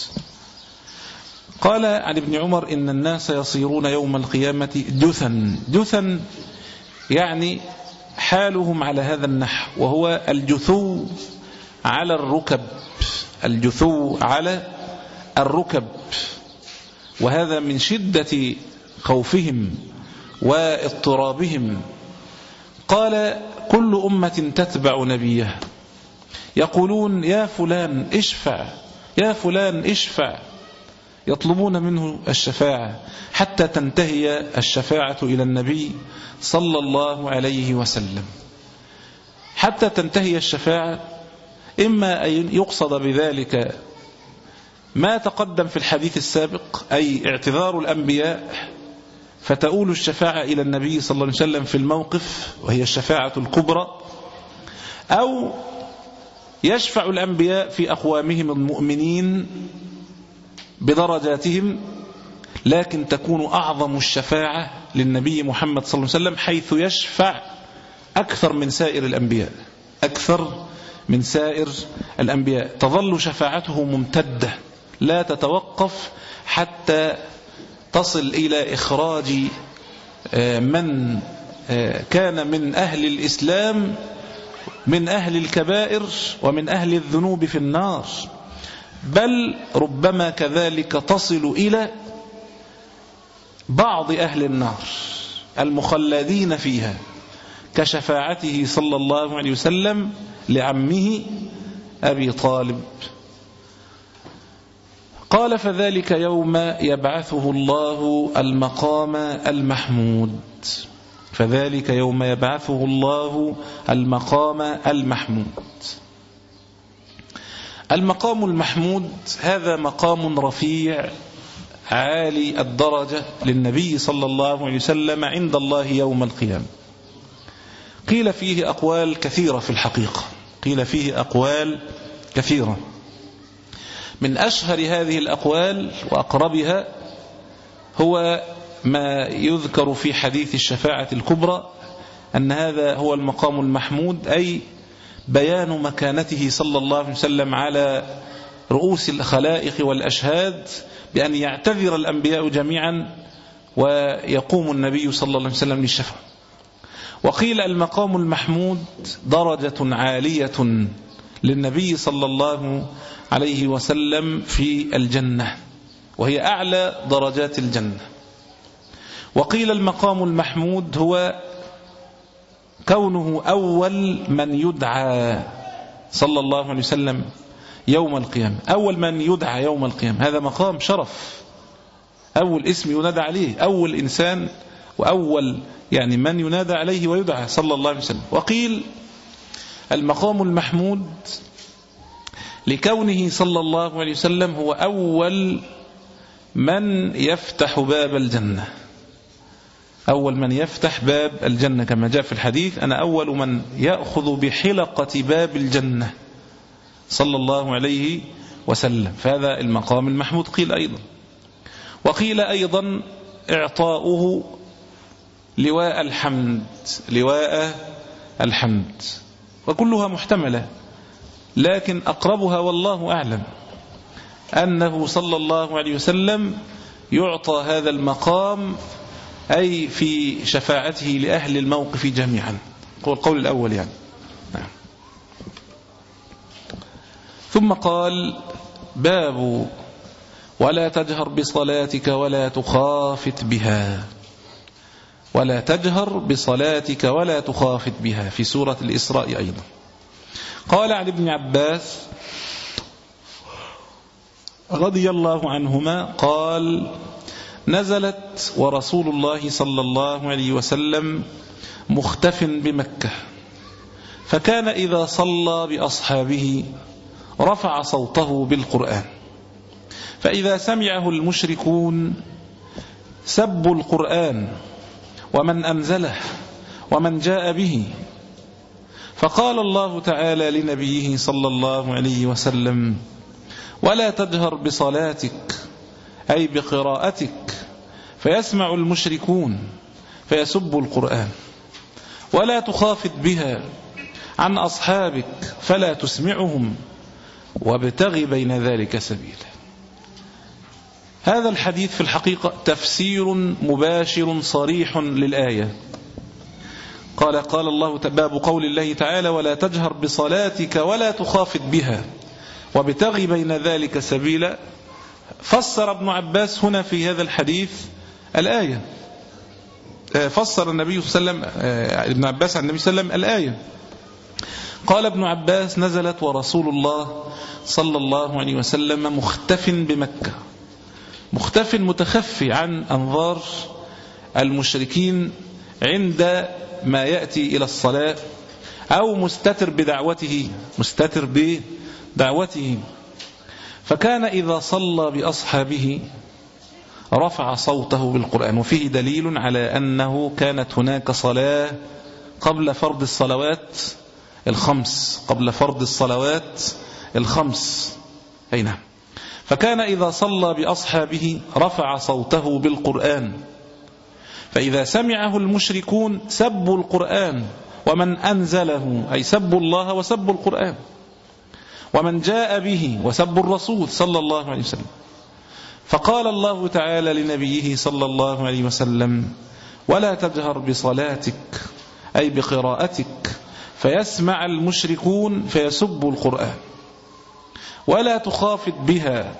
قال عن ابن عمر إن الناس يصيرون يوم القيامة جثا. جثا يعني حالهم على هذا النحو، وهو الجثو على الركب، الجثو على الركب، وهذا من شدة خوفهم واضطرابهم. قال كل أمة تتبع نبيها يقولون يا فلان اشفع يا فلان اشفع، يطلبون منه الشفاعة حتى تنتهي الشفاعة إلى النبي صلى الله عليه وسلم. حتى تنتهي الشفاعة إما أن يقصد بذلك ما تقدم في الحديث السابق، أي اعتذار الأنبياء فتؤول الشفاعة إلى النبي صلى الله عليه وسلم في الموقف وهي الشفاعة الكبرى، أو يشفع الأنبياء في أقوامهم المؤمنين بدرجاتهم، لكن تكون أعظم الشفاعة للنبي محمد صلى الله عليه وسلم حيث يشفع أكثر من سائر الأنبياء، أكثر من سائر الأنبياء، تظل شفاعته ممتدة لا تتوقف حتى تصل إلى إخراج من كان من أهل الإسلام من أهل الكبائر ومن أهل الذنوب في النار، بل ربما كذلك تصل إلى بعض أهل النار المخلدين فيها كشفاعته صلى الله عليه وسلم لعمه أبي طالب. قال فذلك يوم يبعثه الله المقام المحمود، فذلك يوم يبعثه الله المقام المحمود. المقام المحمود هذا مقام رفيع عالي الدرجة للنبي صلى الله عليه وسلم عند الله يوم القيامة. قيل فيه أقوال كثيرة في الحقيقة، قيل فيه أقوال كثيرة. من أشهر هذه الأقوال وأقربها هو ما يذكر في حديث الشفاعة الكبرى أن هذا هو المقام المحمود، أي بيان مكانته صلى الله عليه وسلم على رؤوس الخلائق والأشهاد، بأن يعتذر الأنبياء جميعا ويقوم النبي صلى الله عليه وسلم للشفاعة. وقيل المقام المحمود درجة عالية للنبي صلى الله عليه وسلم في الجنة، وهي أعلى درجات الجنة. وقيل المقام المحمود هو كونه أول من يدعى صلى الله عليه وسلم يوم القيامة، أول من يدعى يوم القيامة، هذا مقام شرف، أول اسم ينادى عليه، أول إنسان وأول يعني من ينادى عليه ويدعى صلى الله عليه وسلم. وقيل المقام المحمود لكونه صلى الله عليه وسلم هو أول من يفتح باب الجنة، أول من يفتح باب الجنة، كما جاء في الحديث: أنا أول من يأخذ بحلقة باب الجنة صلى الله عليه وسلم. فهذا المقام المحمود قيل أيضا. وقيل أيضا إعطاؤه لواء الحمد، لواء الحمد، وكلها محتملة، لكن أقربها والله أعلم أنه صلى الله عليه وسلم يعطى هذا المقام، أي في شفاعته لأهل الموقف جميعا، هو القول الأول يعني. نعم. ثم قال: باب ولا تجهر بصلاتك ولا تخافت بها، ولا تجهر بصلاتك ولا تخافت بها، في سورة الإسراء أيضا. قال عن ابن عباس رضي الله عنهما قال: نزلت ورسول الله صلى الله عليه وسلم مختف بمكة، فكان إذا صلى بأصحابه رفع صوته بالقرآن، فإذا سمعه المشركون سبوا القرآن ومن أنزله ومن جاء به، فقال الله تعالى لنبيه صلى الله عليه وسلم: ولا تجهر بصلاتك، أي بقراءتك، فيسمع المشركون فيسبوا القرآن، ولا تخافت بها عن أصحابك فلا تسمعهم، وابتغ بين ذلك سبيلا. هذا الحديث في الحقيقة تفسير مباشر صريح للآية. قال قال الله باب قول الله تعالى: ولا تجهر بصلاتك ولا تخافت بها وابتغ بين ذلك سبيلا. فسر ابن عباس هنا في هذا الحديث الآية، فسر النبي صلى الله عليه وسلم ابن عباس عن النبي صلى الله عليه وسلم الآية. قال ابن عباس: نزلت ورسول الله صلى الله عليه وسلم مختف بمكة، مختف متخفي عن أنظار المشركين عند ما يأتي إلى الصلاة، أو مستتر بدعوته، مستتر بدعوته. فكان إذا صلى بأصحابه رفع صوته بالقرآن. وفيه دليل على أنه كانت هناك صلاة قبل فرض الصلوات الخمس، قبل فرض الصلوات الخمس، أي نعم. فكان إذا صلى بأصحابه رفع صوته بالقرآن، فإذا سمعه المشركون سبوا القرآن ومن أنزله، أي سبوا الله وسبوا القرآن، ومن جاء به وسبوا الرسول صلى الله عليه وسلم. فقال الله تعالى لنبيه صلى الله عليه وسلم: ولا تجهر بصلاتك، أي بقراءتك، فيسمع المشركون فيسبوا القرآن، ولا تخافت بها،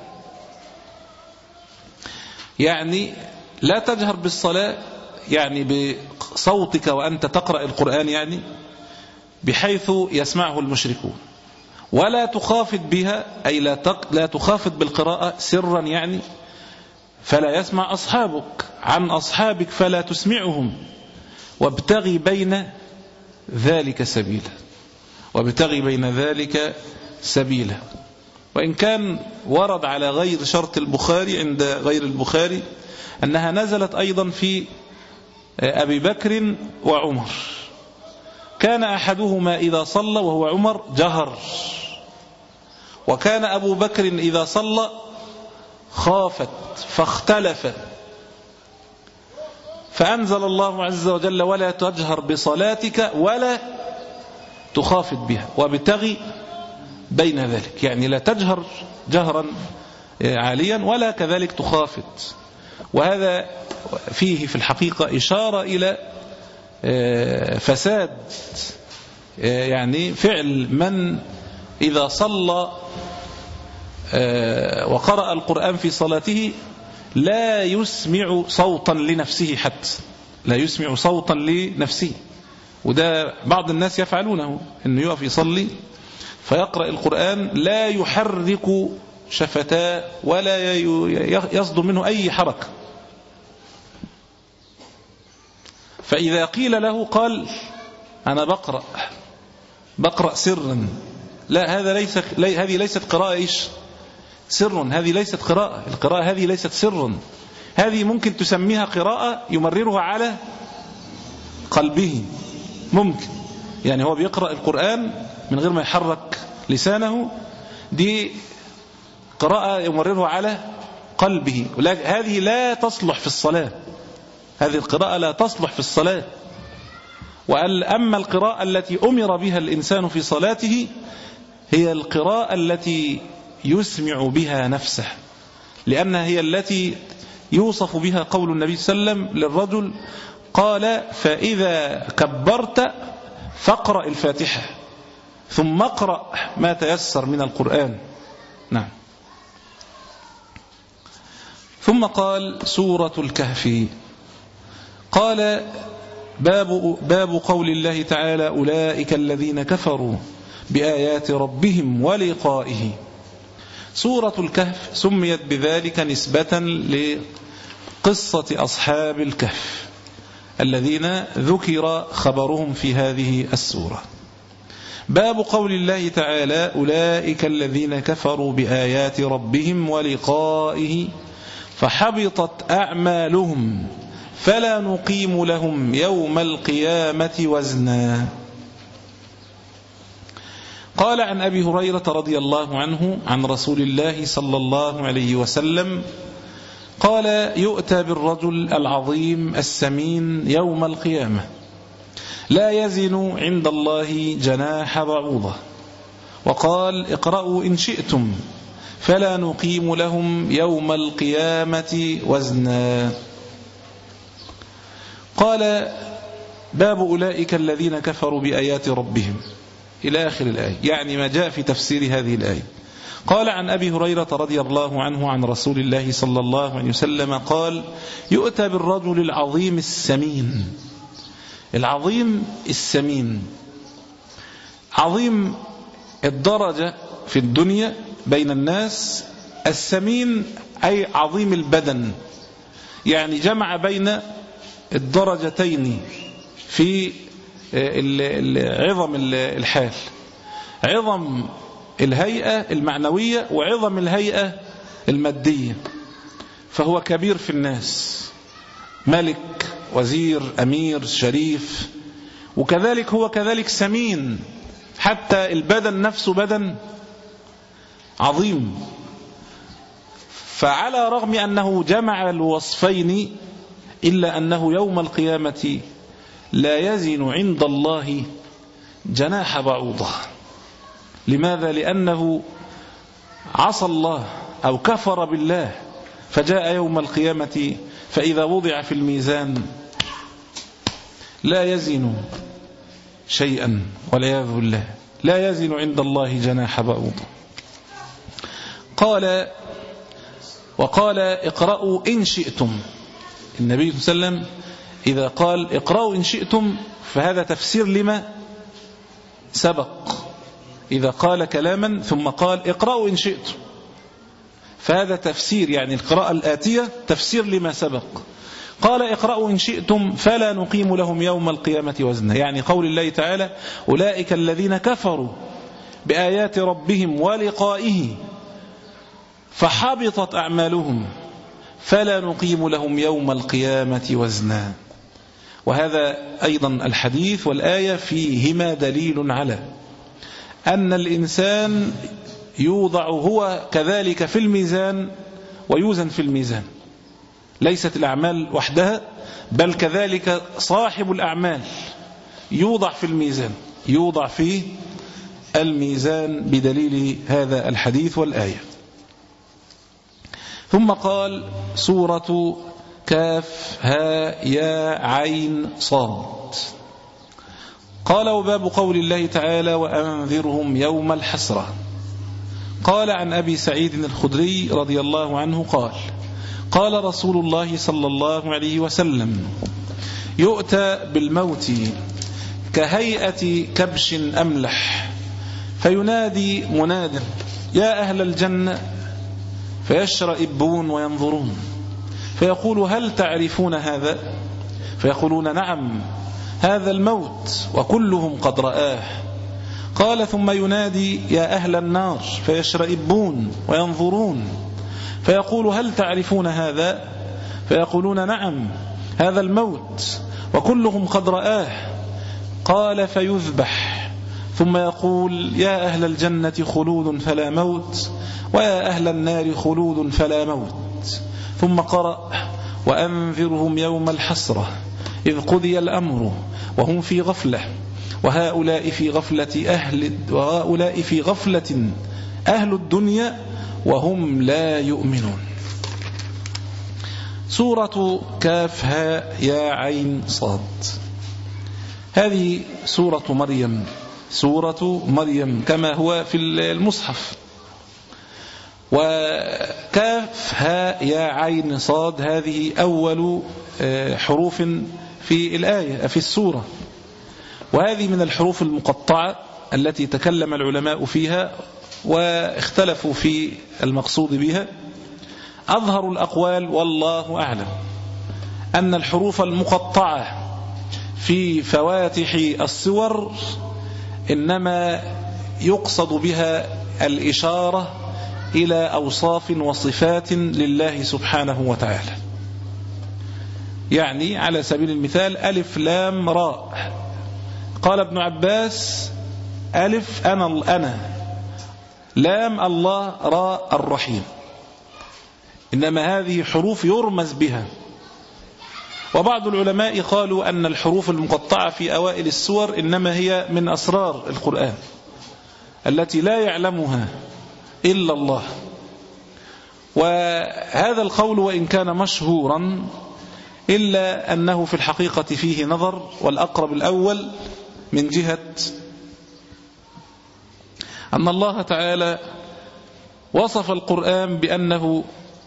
يعني لا تجهر بالصلاة يعني بصوتك وأنت تقرأ القرآن، يعني بحيث يسمعه المشركون. ولا تخافت بها، أي لا لا تخافت بالقراءة سرا، يعني فلا يسمع أصحابك عن أصحابك فلا تسمعهم، وابتغي بين ذلك سبيلا، وابتغي بين ذلك سبيلا. وإن كان ورد على غير شرط البخاري عند غير البخاري أنها نزلت أيضا في أبي بكر وعمر، كان أحدهما إذا صلى وهو عمر جهر، وكان أبو بكر إذا صلى خافت فاختلف، فأنزل الله عز وجل ولا تجهر بصلاتك ولا تخافت بها وابتغي بين ذلك، يعني لا تجهر جهرا عاليا ولا كذلك تخافت. وهذا فيه في الحقيقة إشارة إلى فساد يعني فعل من إذا صلى وقرأ القرآن في صلاته لا يسمع صوتا لنفسه، حتى لا يسمع صوتا لنفسه. وده بعض الناس يفعلونه، أنه يقف يصلي فيقرأ القرآن لا يحرك شفتاه ولا يصدر منه أي حركة، فإذا قيل له قال أنا بقرأ بقرأ سرا. لا، هذا ليس هذه ليست قراءة إيش سر، هذه ليست قراءة، القراءة هذه ليست سر، هذه ممكن تسميها قراءة يمررها على قلبه، ممكن يعني هو بيقرأ القرآن من غير ما يحرك لسانه، دي قراءة يمررها على قلبه، ولكن هذه لا تصلح في الصلاة، هذه القراءة لا تصلح في الصلاة. وقال أما القراءة التي أمر بها الإنسان في صلاته هي القراءة التي يسمع بها نفسه، لأنها هي التي يوصف بها قول النبي صلى الله عليه وسلم للرجل قال فإذا كبرت فاقرأ الفاتحة ثم اقرأ ما تيسر من القرآن. نعم. ثم قال سورة الكهف. قال باب, باب قول الله تعالى أولئك الذين كفروا بآيات ربهم ولقائه. سورة الكهف سميت بذلك نسبة لقصة أصحاب الكهف الذين ذكر خبرهم في هذه السورة. باب قول الله تعالى أولئك الذين كفروا بآيات ربهم ولقائه فحبطت أعمالهم فلا نقيم لهم يوم القيامة وزنا. قال عن أبي هريرة رضي الله عنه عن رسول الله صلى الله عليه وسلم قال يؤتى بالرجل العظيم السمين يوم القيامة لا يزن عند الله جناح بعوضة، وقال اقرأوا إن شئتم فلا نقيم لهم يوم القيامة وزنا. قال باب أولئك الذين كفروا بآيات ربهم إلى آخر الآية، يعني ما جاء في تفسير هذه الآية. قال عن أبي هريرة رضي الله عنه عن رسول الله صلى الله عليه وسلم قال يؤتى بالرجل العظيم السمين. العظيم السمين، عظيم الدرجة في الدنيا بين الناس، السمين أي عظيم البدن، يعني جمع بين الدرجتين في عظم الحال، عظم الهيئة المعنوية وعظم الهيئة المادية، فهو كبير في الناس، ملك وزير أمير شريف، وكذلك هو كذلك سمين، حتى البدن نفسه بدن عظيم. فعلى رغم أنه جمع الوصفين إلا أنه يوم القيامة لا يزن عند الله جناح بعوضة. لماذا؟ لأنه عصى الله أو كفر بالله، فجاء يوم القيامة فإذا وضع في الميزان لا يزن شيئا والعياذ بالله، لا يزن عند الله جناح بعوضة. قال وقال اقرأوا إن شئتم. النبي صلى الله عليه وسلم إذا قال اقرأوا إن شئتم فهذا تفسير لما سبق. إذا قال كلاما ثم قال اقرأوا إن شئتم فهذا تفسير، يعني القراءة الآتية تفسير لما سبق. قال اقرأوا إن شئتم فلا نقيم لهم يوم القيامة وزنا، يعني قول الله تعالى أولئك الذين كفروا بآيات ربهم ولقائه فحبطت أعمالهم فلا نقيم لهم يوم القيامة وزنا. وهذا أيضا الحديث والآية فيهما دليل على أن الإنسان يوضع هو كذلك في الميزان ويوزن في الميزان. ليست الأعمال وحدها، بل كذلك صاحب الأعمال يوضع في الميزان، يوضع في الميزان بدليل هذا الحديث والآية. ثم قال: سورة كاف ها يا عين صاد. قال: وباب قول الله تعالى: وأنذرهم يوم الحسرة. قال عن أبي سعيد الخدري رضي الله عنه قال: قال رسول الله صلى الله عليه وسلم: يؤتى بالموت كهيئة كبش أملح، فينادي مناد: يا أهل الجنة، فيشرئبون وينظرون، فيقول: هل تعرفون هذا؟ فيقولون: نعم، هذا الموت، وكلهم قد رآه. قال: ثم ينادي: يا أهل النار، فيشرئبون وينظرون، فيقول: هل تعرفون هذا؟ فيقولون: نعم، هذا الموت، وكلهم قد رآه. قال: فيذبح، ثم يقول: يا أهل الجنة خلود فلا موت، ويا أهل النار خلود فلا موت. ثم قرأ: وأنذرهم يوم الحسرة إذ قضي الأمر وهم في غفلة، وهؤلاء في غفلة أهل وهؤلاء في غفلة أهل الدنيا وهم لا يؤمنون. سورة كاف ها يا عين صاد، هذه سورة مريم، سورة مريم كما هو في المصحف. وكاف ها يا عين صاد هذه أول حروف في الآية في السورة، وهذه من الحروف المقطعة التي تكلم العلماء فيها واختلفوا في المقصود بها. أظهر الأقوال والله أعلم أن الحروف المقطعة في فواتح السور إنما يقصد بها الإشارة إلى أوصاف وصفات لله سبحانه وتعالى. يعني على سبيل المثال: ألف لام راء، قال ابن عباس: ألف أنا الأنا، لام الله، راء الرحيم. إنما هذه حروف يرمز بها. وبعض العلماء قالوا أن الحروف المقطعة في أوائل السور إنما هي من أسرار القرآن التي لا يعلمها إلا الله. وهذا القول وإن كان مشهورا إلا أنه في الحقيقة فيه نظر، والأقرب الأول من جهة أن الله تعالى وصف القرآن بأنه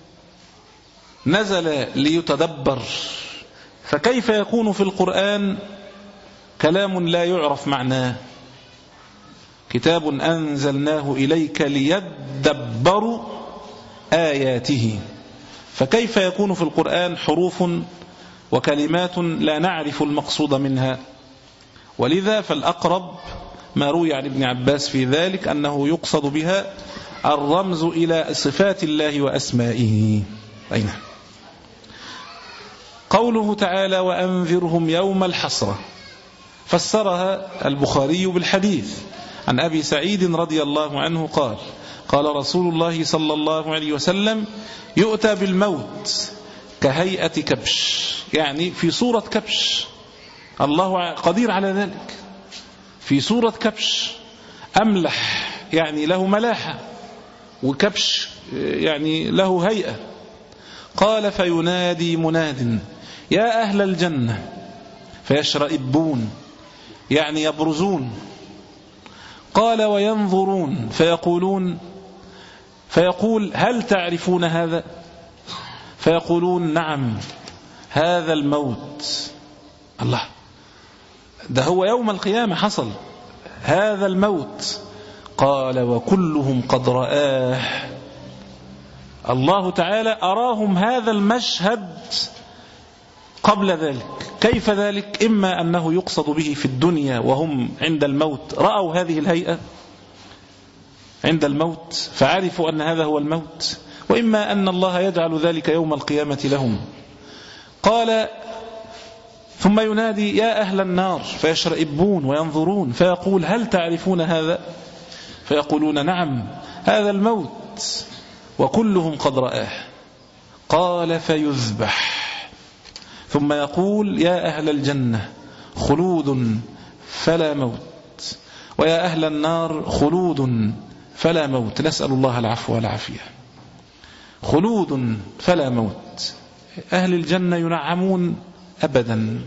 نزل ليتدبر، فكيف يكون في القرآن كلام لا يعرف معناه؟ كتاب أنزلناه إليك ليدبروا آياته، فكيف يكون في القرآن حروف وكلمات لا نعرف المقصود منها؟ ولذا فالأقرب ما روي عن ابن عباس في ذلك أنه يقصد بها الرمز إلى صفات الله وأسمائه. أين قوله تعالى: وأنذرهم يوم الحسرة، فسرها البخاري بالحديث عن أبي سعيد رضي الله عنه قال: قال رسول الله صلى الله عليه وسلم: يؤتى بالموت كهيئة كبش، يعني في صورة كبش، الله قدير على ذلك، في صورة كبش أملح، يعني له ملاحة، وكبش يعني له هيئة. قال: فينادي مناد: يا أهل الجنة، فيشرئبون، يعني يبرزون. قال: وينظرون، فيقولون فيقول: هل تعرفون هذا؟ فيقولون: نعم، هذا الموت. الله، ده هو يوم القيامة حصل هذا الموت. قال: وكلهم قد رآه. الله تعالى أراهم هذا المشهد قبل ذلك. كيف ذلك؟ إما أنه يقصد به في الدنيا وهم عند الموت رأوا هذه الهيئة عند الموت فعرفوا أن هذا هو الموت، وإما أن الله يجعل ذلك يوم القيامة لهم. قال: ثم ينادي: يا أهل النار، فيشرئبون وينظرون، فيقول: هل تعرفون هذا؟ فيقولون: نعم، هذا الموت، وكلهم قد رآه. قال فيذبح ثم يقول يا أهل الجنة خلود فلا موت، ويا أهل النار خلود فلا موت، نسأل الله العفو والعافية. خلود فلا موت، أهل الجنة ينعمون أبدا،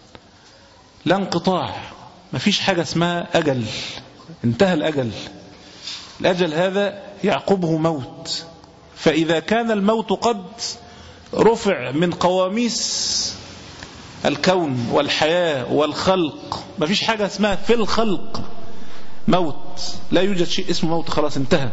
لا انقطاع، ما فيش حاجة اسمها أجل، انتهى الأجل، الأجل هذا يعقبه موت. فإذا كان الموت قد رفع من قواميس الكون والحياة والخلق، ما فيش حاجة اسمها في الخلق موت، لا يوجد شيء اسمه موت، خلاص انتهى،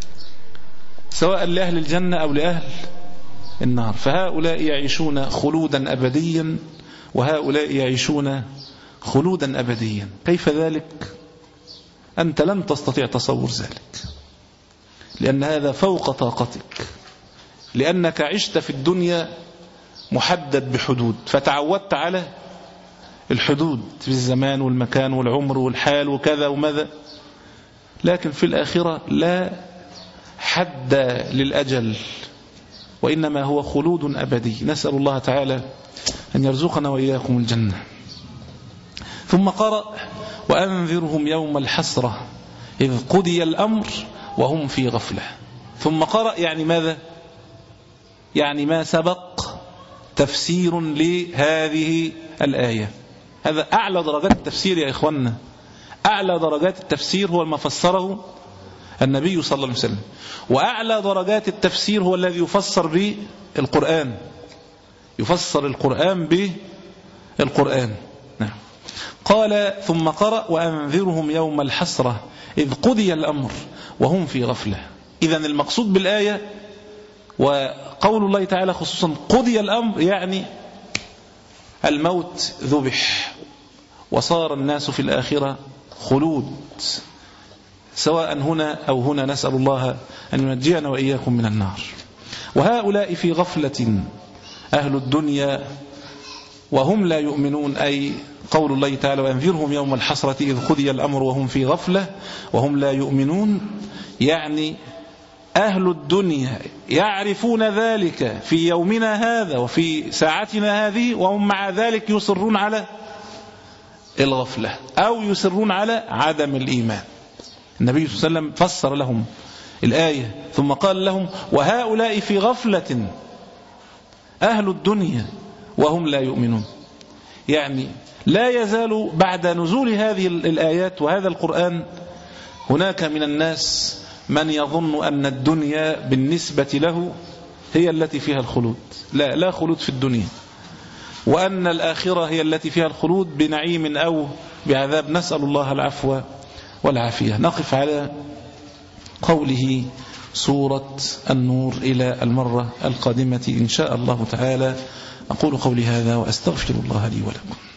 سواء لأهل الجنة أو لأهل النار. فهؤلاء يعيشون خلودا أبديا وهؤلاء يعيشون خلودا أبديا. كيف ذلك؟ أنت لن تستطيع تصور ذلك، لأن هذا فوق طاقتك، لأنك عشت في الدنيا محدد بحدود، فتعودت على الحدود في الزمان والمكان والعمر والحال وكذا وماذا. لكن في الآخرة لا حد للأجل، وإنما هو خلود أبدي. نسأل الله تعالى أن يرزقنا وإياكم الجنة. ثم قرأ وأنذرهم يوم الحسرة إذ قضي الأمر وهم في غفلة. ثم قرأ يعني ماذا؟ يعني ما سبق تفسير لهذه الآية. هذا أعلى درجات التفسير يا إخواننا، أعلى درجات التفسير هو ما فسره النبي صلى الله عليه وسلم، وأعلى درجات التفسير هو الذي يفسر بالقرآن، يفسر القرآن بالقرآن. نعم. قال ثم قرأ وأنذرهم يوم الحسرة إذ قضي الأمر وهم في غفلة. إذن المقصود بالآية وقول الله تعالى خصوصا قضي الأمر يعني الموت ذبح، وصار الناس في الآخرة خلود، سواء هنا أو هنا، نسأل الله أن ينجينا وإياكم من النار. وهؤلاء في غفلة أهل الدنيا وهم لا يؤمنون، أي قول الله تعالى وأنذرهم يوم الحسرة إذ قضي الأمر وهم في غفلة وهم لا يؤمنون، يعني أهل الدنيا يعرفون ذلك في يومنا هذا وفي ساعتنا هذه، وهم مع ذلك يصرون على الغفلة أو يصرون على عدم الإيمان. النبي صلى الله عليه وسلم فسر لهم الآية ثم قال لهم وهؤلاء في غفلة أهل الدنيا وهم لا يؤمنون، يعني لا يزال بعد نزول هذه الآيات وهذا القرآن هناك من الناس من يظن أن الدنيا بالنسبة له هي التي فيها الخلود. لا لا خلود في الدنيا، وأن الآخرة هي التي فيها الخلود بنعيم أو بعذاب، نسأل الله العفو والعافية. نقف على قوله سورة النور إلى المرة القادمة إن شاء الله تعالى. أقول قولي هذا وأستغفر الله لي ولكم.